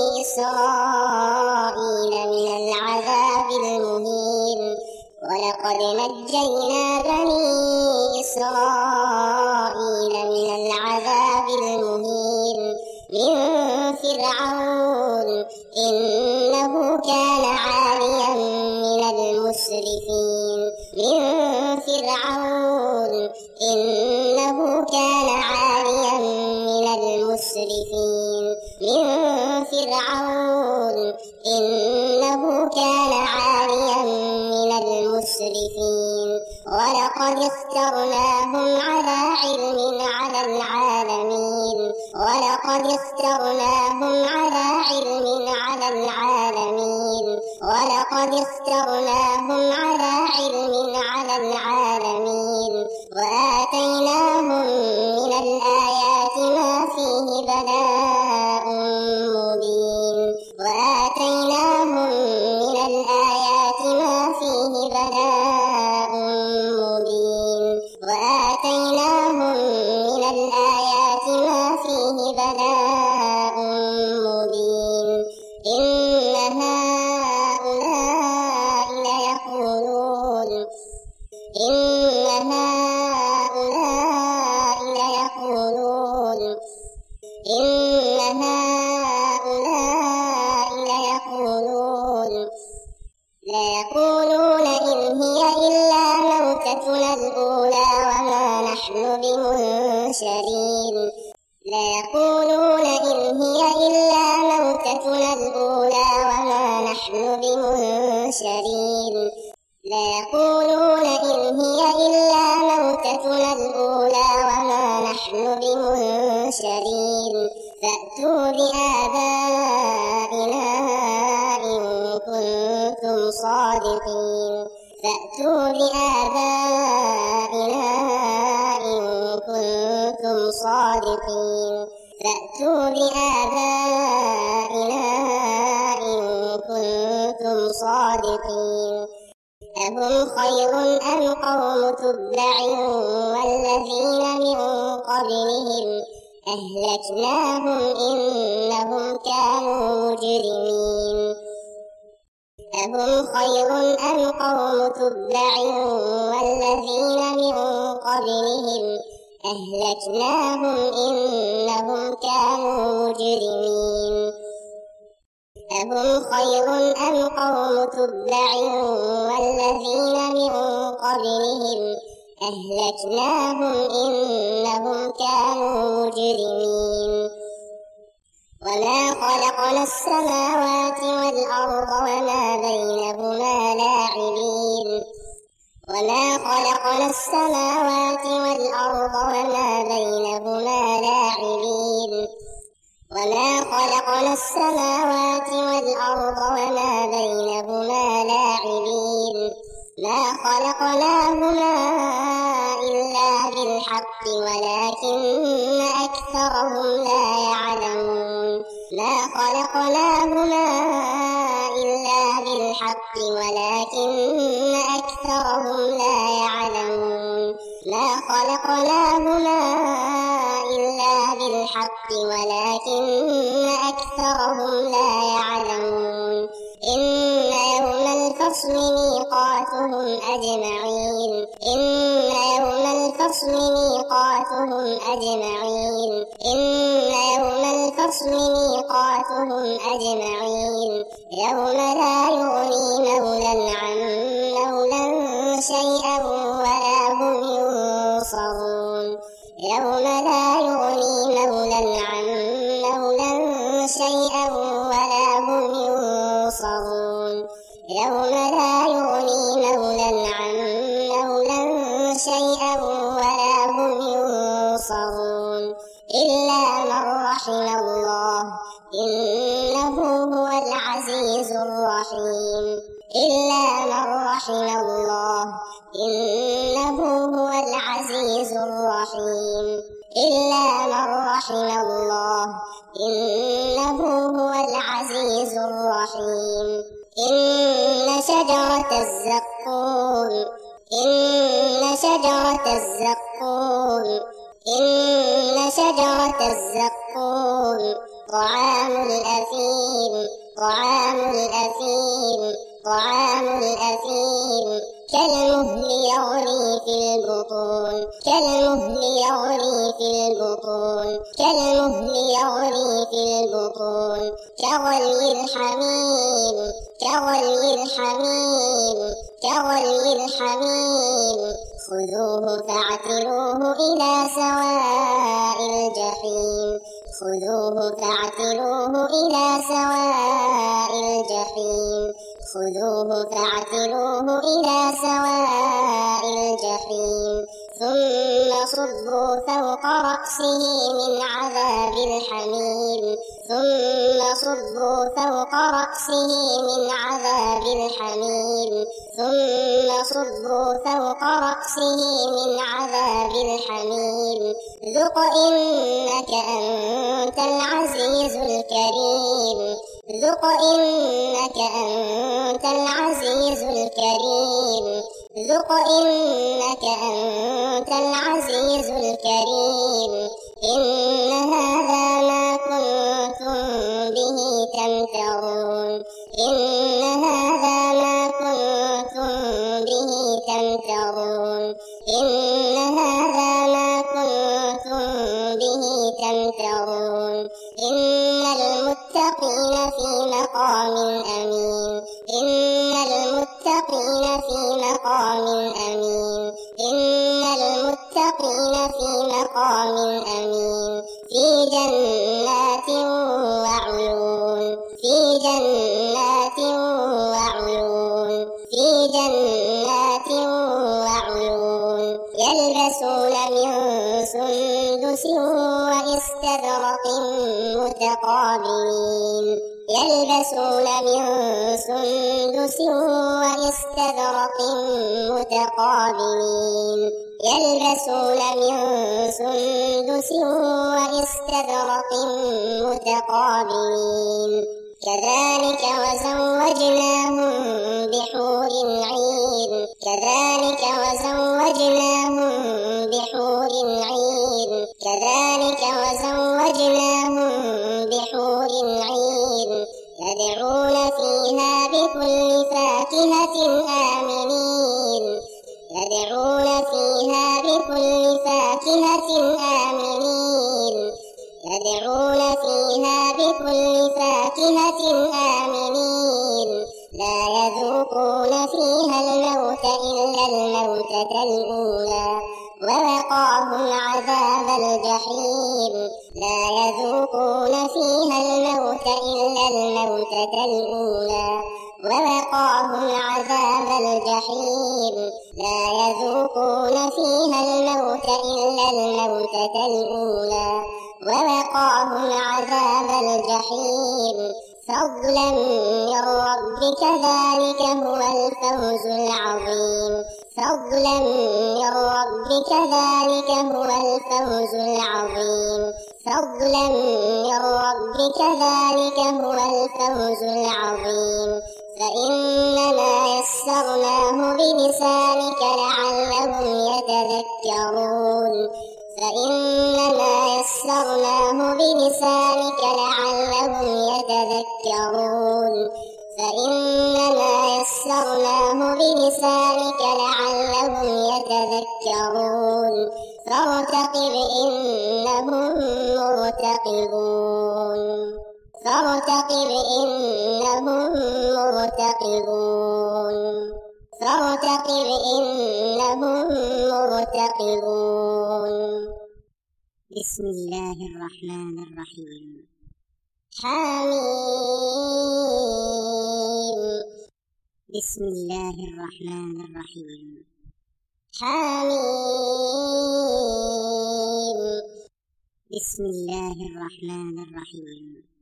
إسرائيل من العذاب المهين ولقد نجينا بني إسرائيل من العذاب المهين من فرعون إنه كان عاليا من المسرفين من فرعون إنه كان عاليا من المسرفين من فرعون إنه كان عاليا من المسرفين ولقد ولقد اخترناهم على علم على العالمين ولقد اخترناهم على علم على العالمين ولقد اخترناهم على علم على العالمين وآتيناهم من الآيات ما فيه بلاء مبين وآتيناهم من الآيات ما فيه بلاء مبين وآتيناهم من الآيات ما فيه بلاء مبين إن هؤلاء ليقولون إن هؤلاء ليقولون إن هؤلاء ليقولون إن هي إلا موتتنا الأولى وما نحن بمنشرين ليقولون إن هي إلا موتتنا الأولى وما نحن بمنشرين ليقولون إن هي إلا موتتنا الأولى وما نحن بمنشرين فأتوا بآبائنا إن كنتم صادقين فأتوا بآبائنا إن كنتم صادقين فأتوا بآبائنا إن كنتم صادقين أهم خير أم قوم تبع والذين من قبلهم أهلكناهم إنهم كانوا مجرمين أهم خير أم قوم تبع والذين من قبلهم أهلكناهم إنهم كانوا مجرمين أهم خير أم قوم تبع والذين من قبلهم أهلكناهم إنهم كانوا مجرمين وما خلقنا السماوات والأرض وما بينهما لاعبين وما خلقنا السماوات والأرض وما بينهما لاعبين وما خلقنا السماوات والأرض وما بينهما لاعبين ما خلقناهما إلا بالحق ولكن أكثرهم لا يعلمون ما خلقناهما إلا بالحق ولكن أكثرهم لا يعلمون ما خلقناهما إلا بالحق ولكن أكثرهم لا يعلمون إن يوم الفصل ميقاتهم أجمعين إن يوم الفصل ميقاتهم أجمعين إن يوم الفصل ميقاتهم أجمعين يوم لا يغني مولى عن مولى شيئا ولا هم ينصرون يوم لا يغني مولى عن مولى شيئا ولا هم ينصرون يوم لا يغني مولى عن مولى شيئا ولا هم ينصرون إلا من رحم الله إنه هو العزيز الرحيم إلا من رحم الله إنه هو العزيز الرحيم إلا من رحم الله إنه هو العزيز الرحيم إن شجرة الزقوم إن شجرة الزقوم إن شجرة الزقوم طعام الأثيم طعام الأثيم طعام الأثيم كالمهل يغلي في البطون كالمهل يغلي في البطون كالمهل يغلي في البطون كغلي الحميم كغلي الحميم كغلي الحميم خذوه فاعتلوه إلى سواء الجحيم خذوه فاعتلوه إلى سواء الجحيم خذوه فاعتلوه إلى سواء الجحيم ثم صبوا فوق رأسه من عذاب الحميم ثم صبوا فوق رأسه من عذاب الحميم ثم صبوا فوق رأسه من عذاب الحميم ذق إنك أنت العزيز الكريم ذق إنك أنت العزيز الكريم ذق إنك أنت العزيز الكريم إن هذا ما كنتم به تمترون إن هذا ما كنتم به تمترون إن هذا ما كنتم به تمترون إن المتقين في مقام أمين إن المتقين في مقام أمين إن المتقين في مقام أمين في جنات وعيون في جنات وعيون في جنات وعيون يلبسون من سندس وإستبرق متقابلين يلبسون من سندس وإستبرق متقابلين يلبسون من سندس وإستبرق متقابلين كذلك وزوجناهم بحور عين كذلك وزوجناهم بحور عين كذلك وزوجناهم بحور عين يدعون فيها بكل فاكهة آمنين يدعون فيها بكل فاكهة آمنين يدعون فيها بكل فاكهة آمنين لا يذوقون فيها الموت إلا الموتة الأولى ووقاهم عذاب الجحيم لا يذوقون فيها الموت إلا الموتة الأولى ووقاهم عذاب الجحيم لا يذوقون فيها الموت إلا الموتة الأولى ووقاهم عذاب الجحيم فضلا من ربك ذلك هو الفوز العظيم فضلا من ربك ذلك هو الفوز العظيم فضلا من ربك ذلك هو الفوز العظيم فإنما يسرناه بلسانك لعلهم يتذكرون فإنما يسرناه بلسانك لعلهم يتذكرون فإنما يسرناه بلسانك لعلهم يتذكرون فارتقب إنهم مرتقبون فارتقب إنهم مرتقبون فارتقب إنهم مرتقبون بسم الله الرحمن الرحيم حميم بسم الله الرحمن الرحيم حميم بسم الله الرحمن الرحيم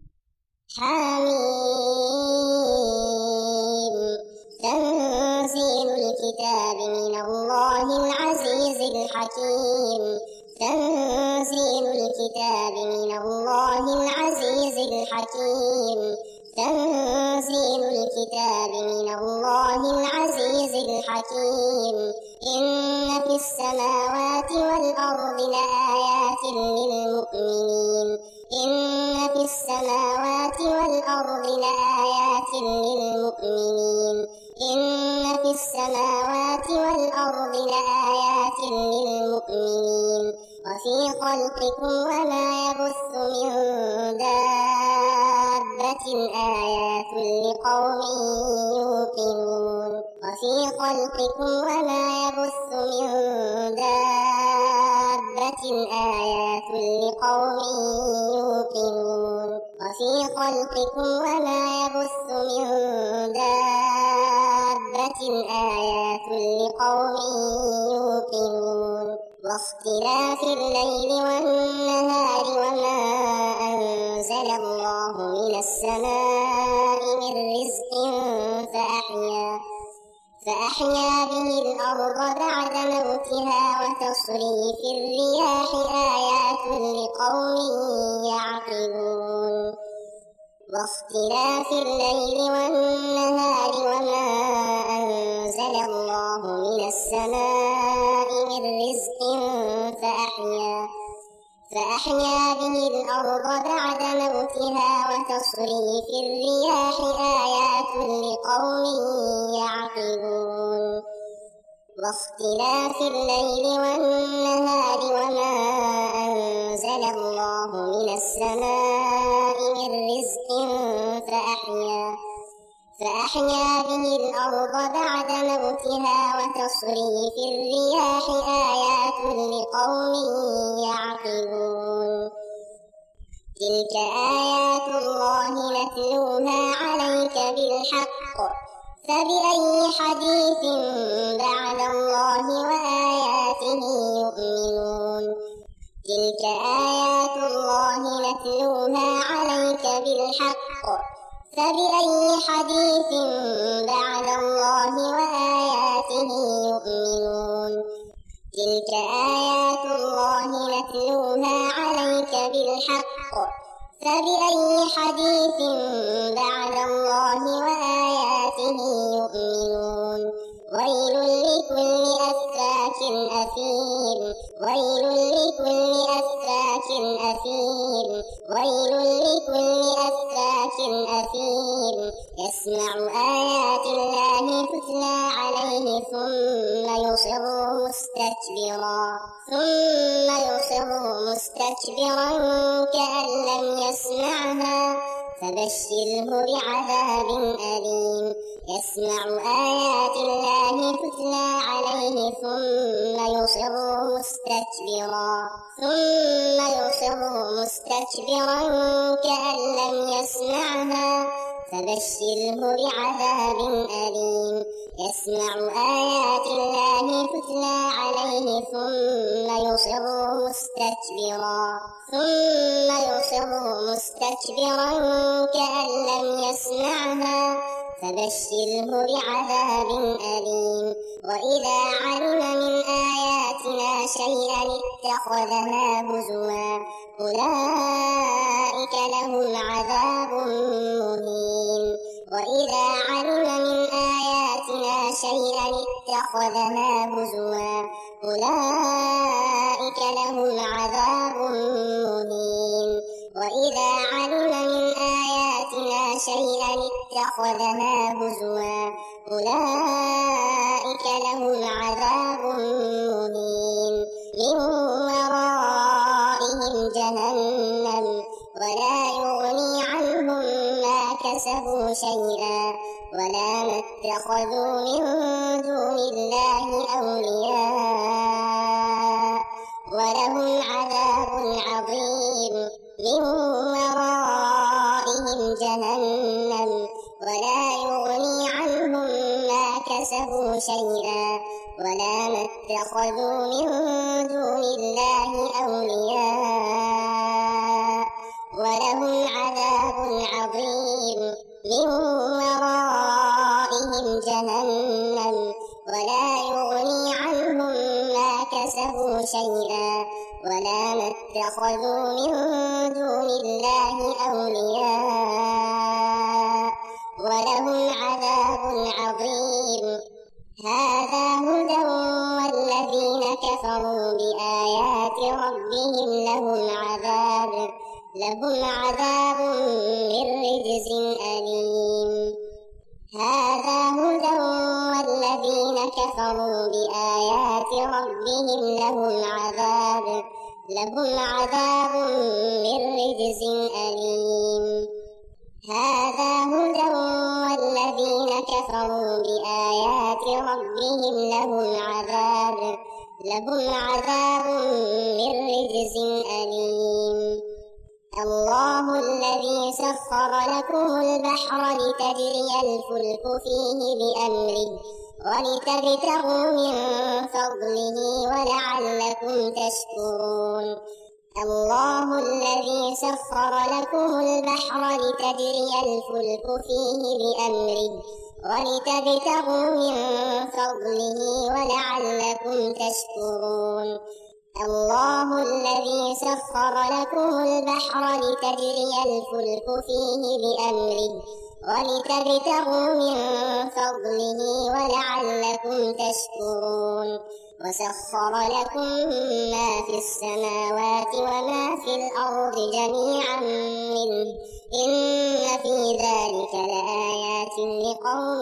حميم تنزيل الكتاب من الله العزيز الحكيم تنزيل الكتاب من الله العزيز الحكيم تنزيل الكتاب من الله العزيز الحكيم إن في السماوات والأرض لآيات للمؤمنين إن في السماوات والأرض لآيات للمؤمنين إن في السماوات والأرض لآيات للمؤمنين وفي خلقكم وما يبث من دابة آيات لقوم يوقنون وفي خلقكم وما يبث من دابة آيات لقوم يوقنون وفي خلقكم وما يبث من دابة آيات لقوم يوقنون واختلاف الليل والنهار وما أنزل الله من السماء من رزق فأحيا به الأرض بعد موتها وتصريف الرياح آيات لقوم يعقلون واختلاف الليل والنهار وما أنزل الله من السماء من رزق فأحيا به الأرض بعد موتها وتصريف الرياح آيات لقوم يعقلون واختلاف الليل والنهار وما أنزل الله من السماء من رزق فأحيا به الأرض بعد موتها وتصريف الرياح آيات لقوم يعقلون تلك آيات الله نتلوها عليك بالحق فبأي حديث بعد الله وآياته يؤمنون تلك آيات الله نتلوها عليك بالحق فبأي حديث بعد الله وآياته يؤمنون تلك آيات الله نتلوها عليك بالحق فبأي حديث بعد الله وآياته يؤمنون ويل لكل أفاك أثيم ويل لكل أفاك أثيم ويل لكل أفاك أثيم يسمع آيات الله تتلى عليه ثم يصر مستكبرا كأن لم يسمعها فبشره بعذاب أليم يسمع آيات الله تتلى عليه ثم يصر مستكبرا كأن لم يسمعها فبشره بعذاب أليم يسمع آيات الله تتلى عليه ثم يصر مستكبرا كأن لم يسمعها فبشره بعذاب أليم وإذا علم من آياتنا شيئا اتخذها هزوا أولئك لهم عذاب مهين وإذا علم من آياتنا شيئا اتخذها هزوا أولئك لهم عذاب مهين وإذا علم من آياتنا شيئا اتخذها هزوا أولئك لهم عذاب مهين من ورائهم جهنم ولا يغني عنهم ما كسبوا شيئا ولا ما اتخذوا من دون الله أولياء ولهم عذاب عظيم من ورائهم جهنم ولا يغني عنهم ما كسبوا شيئا ولا ما اتخذوا من دون الله أولياء ولهم عذاب عظيم من ورائهم جهنم ولا يغني عنهم ما كسبوا شيئا ولا ما اتخذوا من دون الله أولياء ولهم عذاب عظيم هذا هدى والذين كفروا بآيات ربهم لهم عذاب من رجز أليم هذا هدى والذين كفروا بآيات ربهم لهم عذاب من رجز أليم هذا هدى والذين كفروا بآيات ربهم لهم عذاب من رجز أليم الله الذي سخر لكم البحر لتجري الفلك فيه بأمره ولتبتغوا من فضله ولعلكم تشكرون الله الذي سخر لكم البحر لتجري الفلك فيه بأمره ولتبتغوا من فضله ولعلكم تشكرون الله الذي سخر لكم البحر لتجري الفلك فيه بأمره ولتبتغوا من فضله ولعلكم تشكرون وسخر لكم ما في السماوات وما في الأرض جميعا منه إن في ذلك لآيات لقوم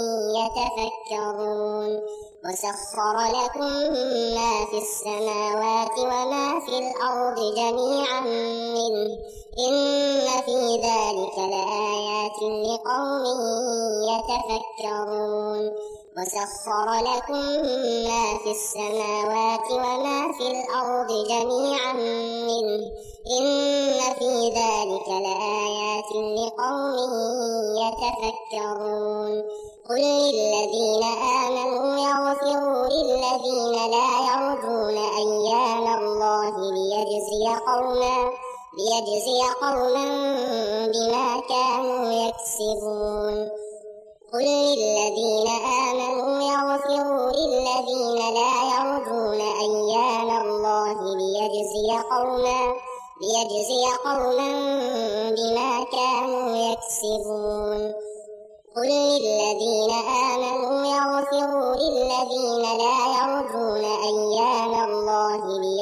يتفكرون وسخر لكم ما في السماوات وما في الأرض جميعا منه إن في ذلك لآيات لقوم يتفكرون وسخر لكم ما في السماوات وما في الأرض جميعا منه إن في ذلك لآيات لقوم يتفكرون قل للذين آمنوا يغفروا للذين لا يرجون أيام الله ليجزي قوما بما كانوا يكسبون قل للذين آمنوا يغفروا للذين لا يرجون أيام الله ليجزي قوما بما كانوا يكسبون قل للذين آمنوا يغفروا للذين لا يرجون أيام الله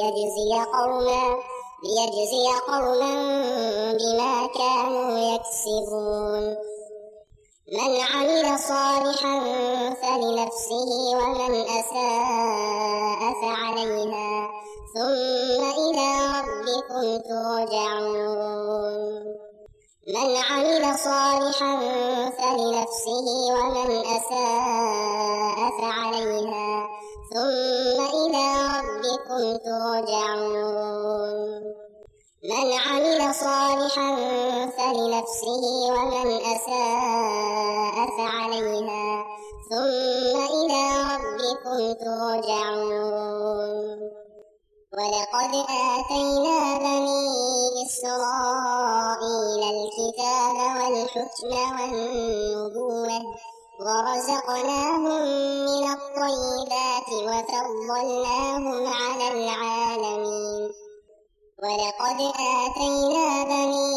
ليجزي قوما بما كانوا يكسبون من عمل صالحا فلنفسه ومن أساء فعليها ثم إلى ربكم ترجعون من عمل صالحا فلنفسه ومن أساء فعليها ثم إلى ربكم ترجعون من عمل صالحا فلنفسه ومن أساء فعليها ثم إلى ربكم ترجعون ولقد آتينا بني إسرائيل الكتاب والحكم والنبوة ورزقناهم من الطيبات وفضلناهم على العالمين ولقد آتينا بني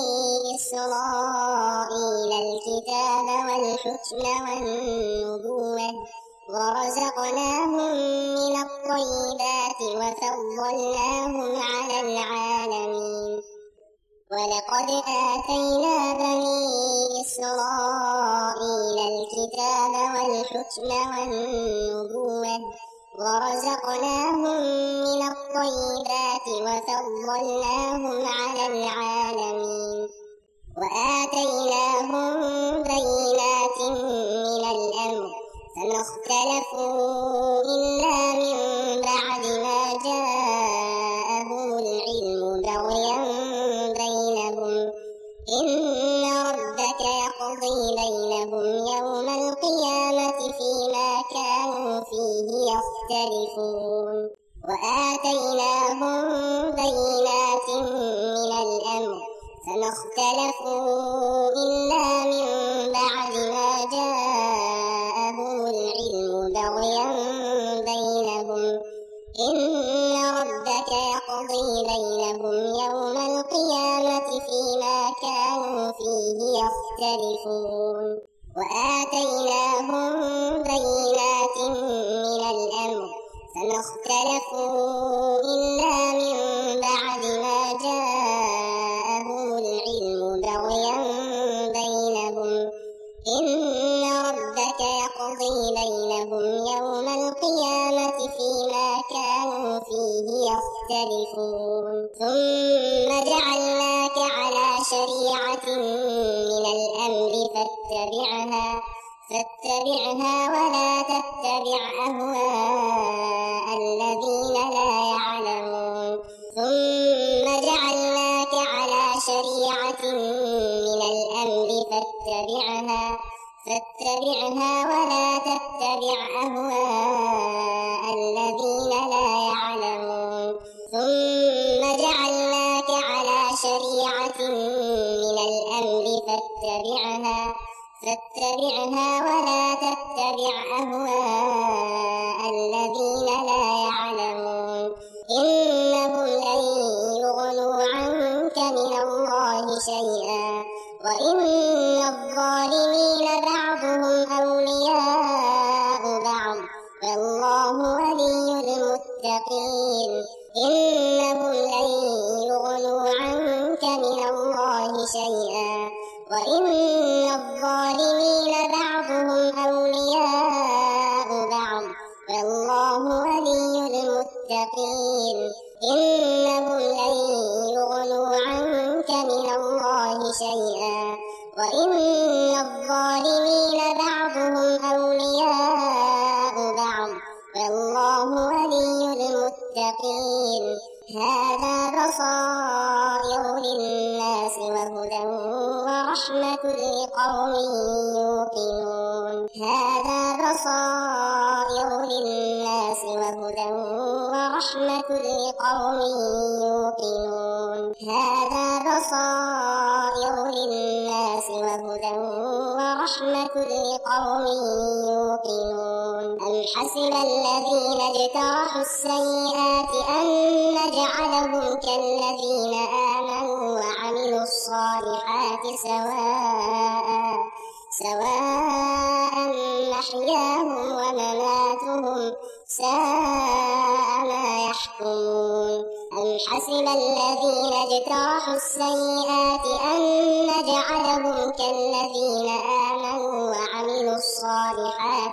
إسرائيل الكتاب والحكم والنبوة ورزقناهم من الطيبات وفضلناهم على العالمين ولقد آتينا بني إسرائيل الكتاب والحكم والنبوة ورزقناهم من الطيبات وفضلناهم على العالمين وآتيناهم بينات من الأمر فما اختلفوا إلا من بعد ما جاءهم العلم بغيا بينهم إن ربك يقضي بينهم يوم القيامة فيما كانوا فيه يختلفون وآتيناهم بينات من الأمر فما اختلفوا إلا من بعد ما جاءهم العلم بغيا بينهم إن ربك يقضي بينهم يوم القيامة فيما كانوا فيه يختلفون وآتيناهم بينات من الأمر فما اختلفوا إلا من بعد ما جاءهم العلم بغيا بينهم إن ربك يقضي بينهم يوم القيامة فيما كانوا فيه يختلفون ثم جعلناك على شريعة من الأمر فاتبعها ولا تتبع أهواء الذين لا يعلمون ثم جعلناك على شريعة من الأمر فاتبعها ولا تتبع أهواء الذين لا يعلمون ثم جعلناك على شريعة من الأمر فاتبعها ولا تتبع أهواء الذين لا يعلمون إنهم لن يغنوا عنك من الله شيئا وإن الظالمين بعضهم أولياء بعض والله ولي المتقين إنهم لن يغنوا عنك من الله شيئا وإن الظالمين بعضهم أولياء بعض والله ولي المتقين إنهم لن يغنوا عنك من الله شيئا وإن الظالمين بعضهم أولياء بعض والله ولي المتقين هذا بصائر للناس وهدى ورحمة لقوم يوقنون هذا بصائر للناس وهدى ورحمة لقوم يوقنون هذا بصائر للناس وهدى ورحمة لقوم يوقنون أم حسب الذين اجترحوا السيئات أن نجعلهم كالذين آمنوا وعملوا الصالحات سواء محياهم ومماتهم ساء ما يحكمون أم حسب الذين اجترحوا السيئات أن نجعلهم كالذين آمنوا وعملوا الصالحات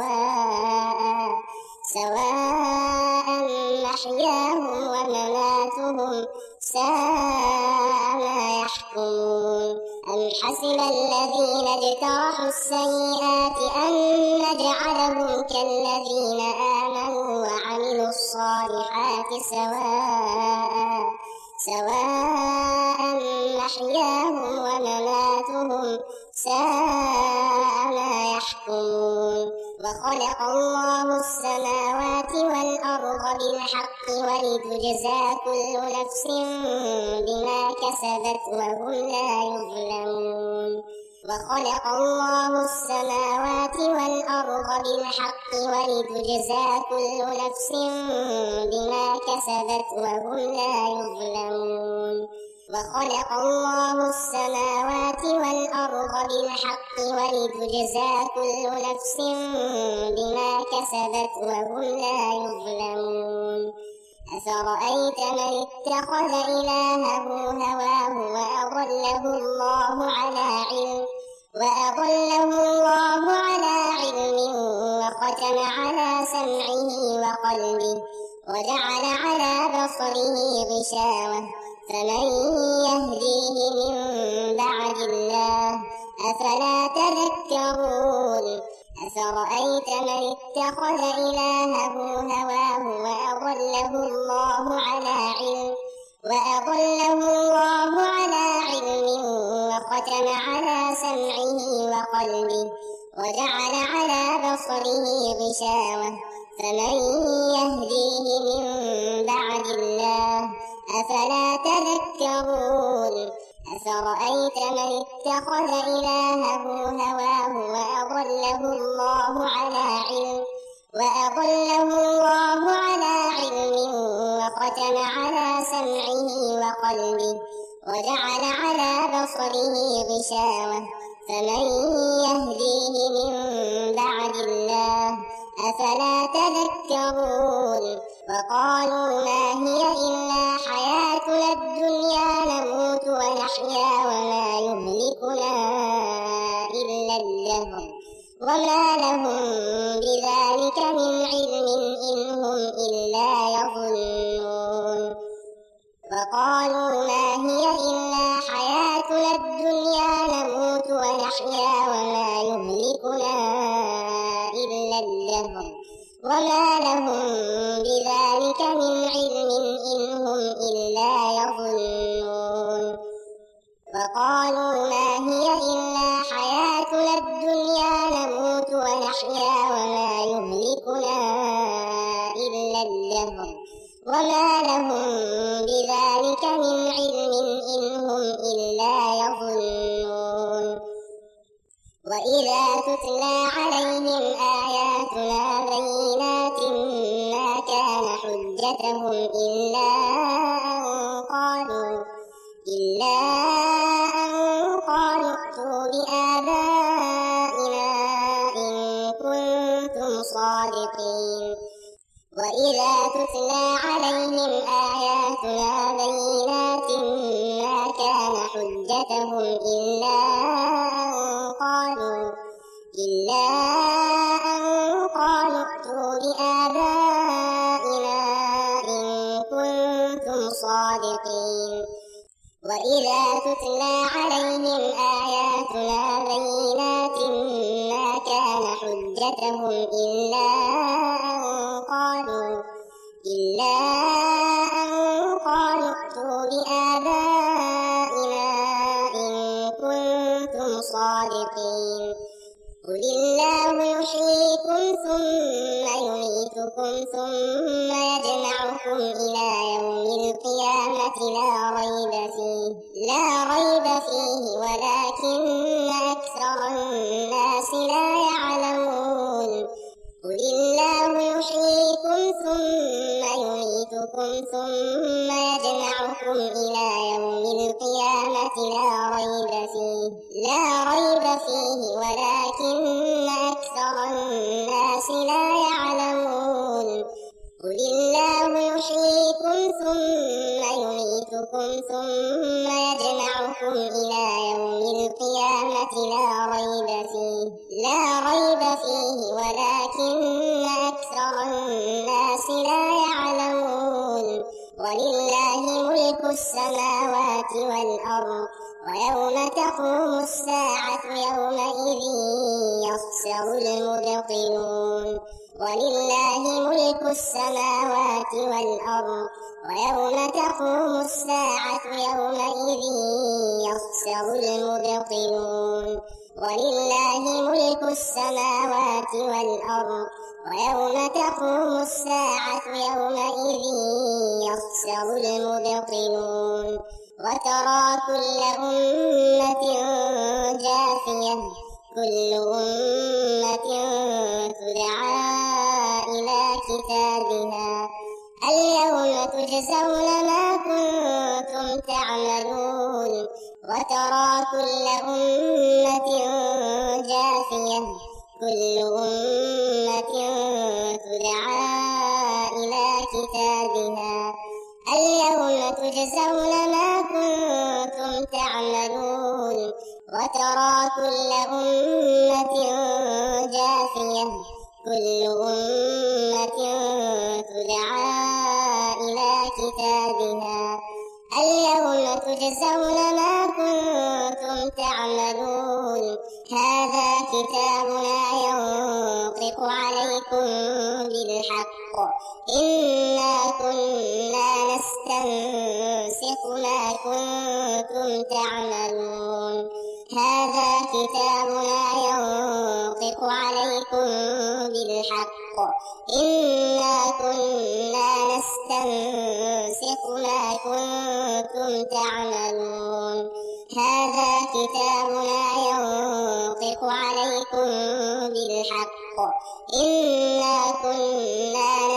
سواء محياهم ومماتهم ساء ما يحكمون أم حسب الذين اجترحوا السيئات أن نجعلهم كالذين آمنوا وعملوا الصالحات سواء محياهم ومماتهم ساء ما يحكمون وخلق الله السماوات والأرض بالحق ولتجزى كل نفس بما كسبت وهم لا يظلمون وخلق الله السماوات والأرض بالحق ولتجزى كل نفس بما كسبت وهم لا يظلمون وخلق الله السماوات والأرض بالحق ولتجزى كل نفس بما كسبت وهم لا يظلمون أفرأيت من اتخذ إلهه هواه وأضله الله على علم وختم على سمعه وقلبه وجعل على بصره غشاوة فمن يهديه من بعد الله أفلا تذكرون أفرأيت من اتخذ إلهه هواه وأضله الله على علم وختم على سمعه وقلبه وجعل على بصره غشاوة فمن يهديه من بعد الله أفلا تذكرون أفرأيت من اتخذ إلهه هواه وأضله الله على علم وختم على سمعه وقلبه وجعل على بصره غشاوة فمن يهديه من بعد الله أفلا تذكرون وقالوا ما هي إلا حياتنا الدنيا نموت ونحيا وما يهلكنا إلا الدهر وما لهم بذلك من علم إن هم إلا يظنون وقالوا ما هي إلا حياتنا الدنيا نموت ونحيا وما يهلكنا إلا الدهر وما لهم بذلك من علم إن هم إلا يظنون فقالوا ما هي إلا حياتنا الدنيا نموت ونحيا وما يهلكنا إلا الدهر وما لهم بذلك من علم إن هم إلا يظنون وإذا تتلى عليهم آياتنا بينات ما كان حجتهم إلا أن قالوا ائتوا بآبائنا إن كنتم صادقين وإذا تتلى عليهم آياتنا بينات ما كان حجتهم إلا أن قالوا ائتوا بآبائنا إن كنتم صادقين وإذا تتلى عليهم آياتنا بينات ما كان حجتهم إلا أن قالوا ائتوا بآبائنا إن كنتم صادقين قل الله يحييكم ثم يميتكم ثم يجمعكم إلى يوم القيامة لا ريب فيه ولكن أكثر الناس لا يعلمون قل الله يحييكم ثم يميتكم ثم يجمعكم إلى يوم القيامة لا ريب فيه ولكن أكثر الناس لا يعلمون قل الله يحييكم ثم يميتكم ثم يجمعكم إلى يوم القيامة لا ريب فيه ولكن أكثر الناس لا يعلمون ولله ملك السماوات والأرض ويوم تقوم الساعة يومئذ يخسر المبطلون ولله ملك السماوات والأرض ويوم تقوم الساعة يومئذ يخسر المبطلون ولله ملك السماوات والأرض ويوم تقوم الساعة يومئذ يخسر المبطلون وترى كل أمة جاثية كل أمة تدعى إلى كتابها اليوم تجزون ما كنتم تعملون وترى كل أمة جاثية كل أمة تدعى إلى كتابها اليوم تجزون ما كنتم تعملون وترى كل أمة جاثية كل أمة تدعى إلى كتابها اليوم تجزون ما كنتم تعملون هذا كتابنا ينطق عليكم بالحق إنا كنا نستنسخ ما كنتم تعملون هذا كتابنا ينطق عليكم بالحق إنا كنا نستنسخ ما كنتم تعملون هذا كتابنا ينطق عليكم بالحق إنا كنا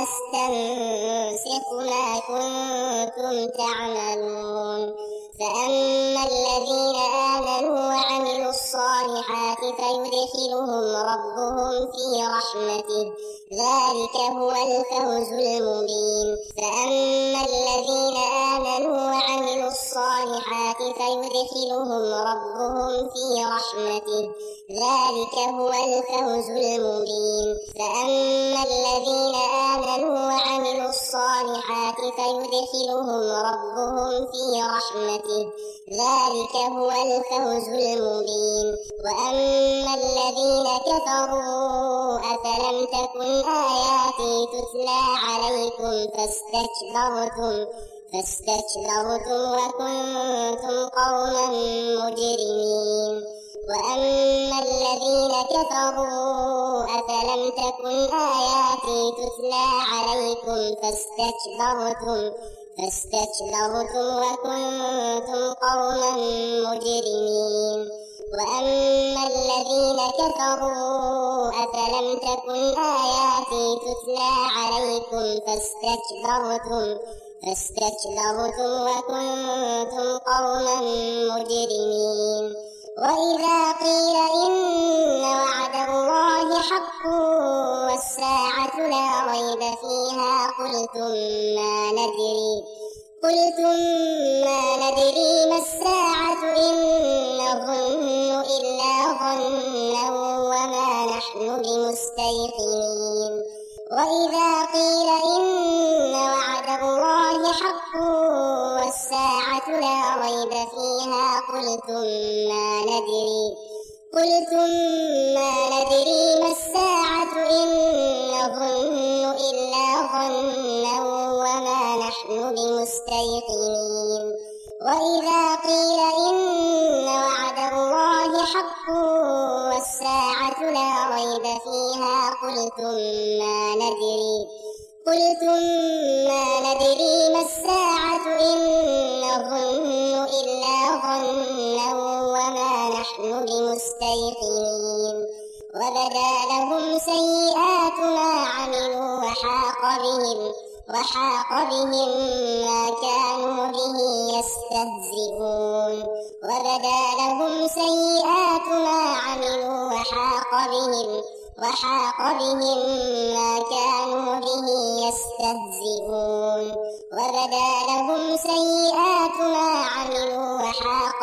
نستنسخ ما كنتم تعملون فأما الذين آمنوا وعملوا الصالحات فيدخلهم ربهم في رحمته ذلك هو الفوز المبين فأما الذين آمنوا وعملوا الصالحات فيدخلهم ربهم في رحمته ذلك هو الفوز المبين فأما الذين آمنوا وعملوا الصالحات فيدخلهم ربهم في رحمته ذلك هو الفوز المبين وأما الذين كفروا أفلم تكن آياتي تتلى عليكم فاستكبرتم وكنتم قوما مجرمين وأما الذين كفروا أفلم تكن آياتي تتلى عليكم فاستكبرتم وكنتم قوما مجرمين وأما الذين كفروا أفلم تكن آياتي تتلى عليكم فاستكبرتم وكنتم قوما مجرمين وإذا قيل إن وعد الله حق والساعة لا ريب فيها قلتم ما ندري ما الساعة إن نظن إلا ظنا وما نحن بمستيقنين وإذا قيل إن وعد الله حق والساعة لا ريب فيها قلتم ما ندري ما الساعة إن نظن إلا ظنا وما نحن بمستيقنين وإذا قيل إن وعد الله حق والساعة لا ريب فيها قلتم ما ندري ما الساعة إن نظن إلا ظنا وما نحن بمستيقنين وبدا لهم سيئات ما عملوا وحاق بهم ما كانوا به يستهزئون وبدا لهم سيئات ما عملوا وحاق بهم ما كانوا به يستهزئون وبدا لهم سيئات ما عملوا وحاق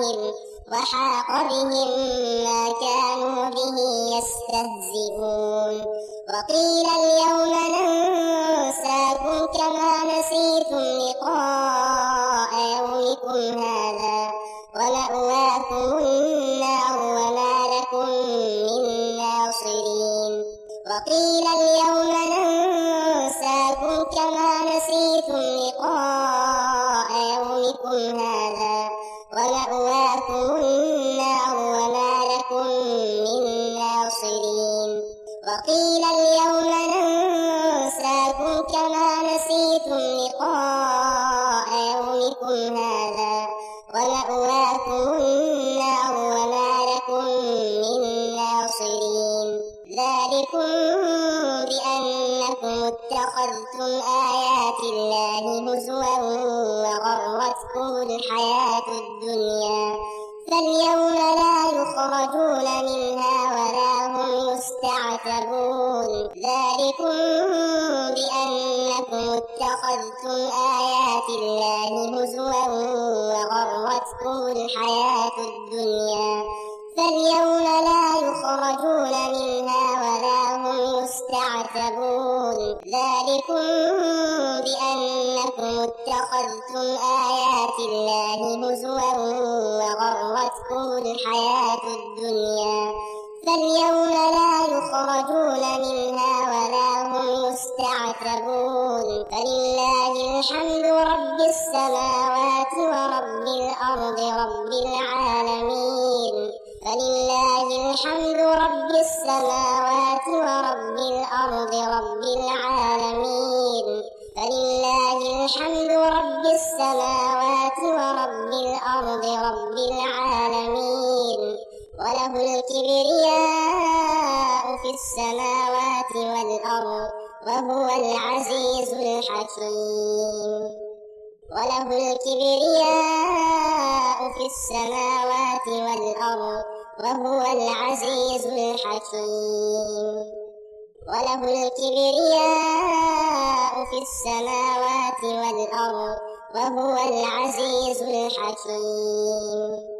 بهم ما كانوا به يستهزئون وقيل اليوم ننساكم كما نسيتم لقاء يومكم هذا ومأواكم النار وما لكم من ناصرين وقيل اليوم ننساكم كما نسيتم لقاء يومكم هذا ومأواكم النار وما لكم من ناصرين وقيل اليوم ننساكم كما نسيتم لقاء يومكم هذا ومأواكم النار وما لكم من ناصرين ذلكم بأنكم اتخذتم آيات الله هزوا وغرتكم الحياة الدنيا فاليوم لا يخرجون منها ولا هم يستعتبون ذلكم بأنكم اتخذتم آيات الله هزوا وغرتكم الحياة الدنيا فاليوم لا يخرجون منها ولا هم يستعتبون ذلكم بأنكم اتخذتم آيات الله هزوا وغرتكم الحياة الدنيا فاليوم لا يخرجون منها ولا هم يستعتبون فلله الحمد رب السماوات ورب الأرض رب العالمين فلله الحمد رب السماوات ورب الأرض رب العالمين فلله الحمد رب السماوات ورب الأرض رب العالمين وله الكبرياء في السماوات والأرض وهو العزيز الحكيم وله الكبرياء في السماوات والأرض وهو العزيز الحكيم وله الكبرياء في السماوات والأرض وهو العزيز الحكيم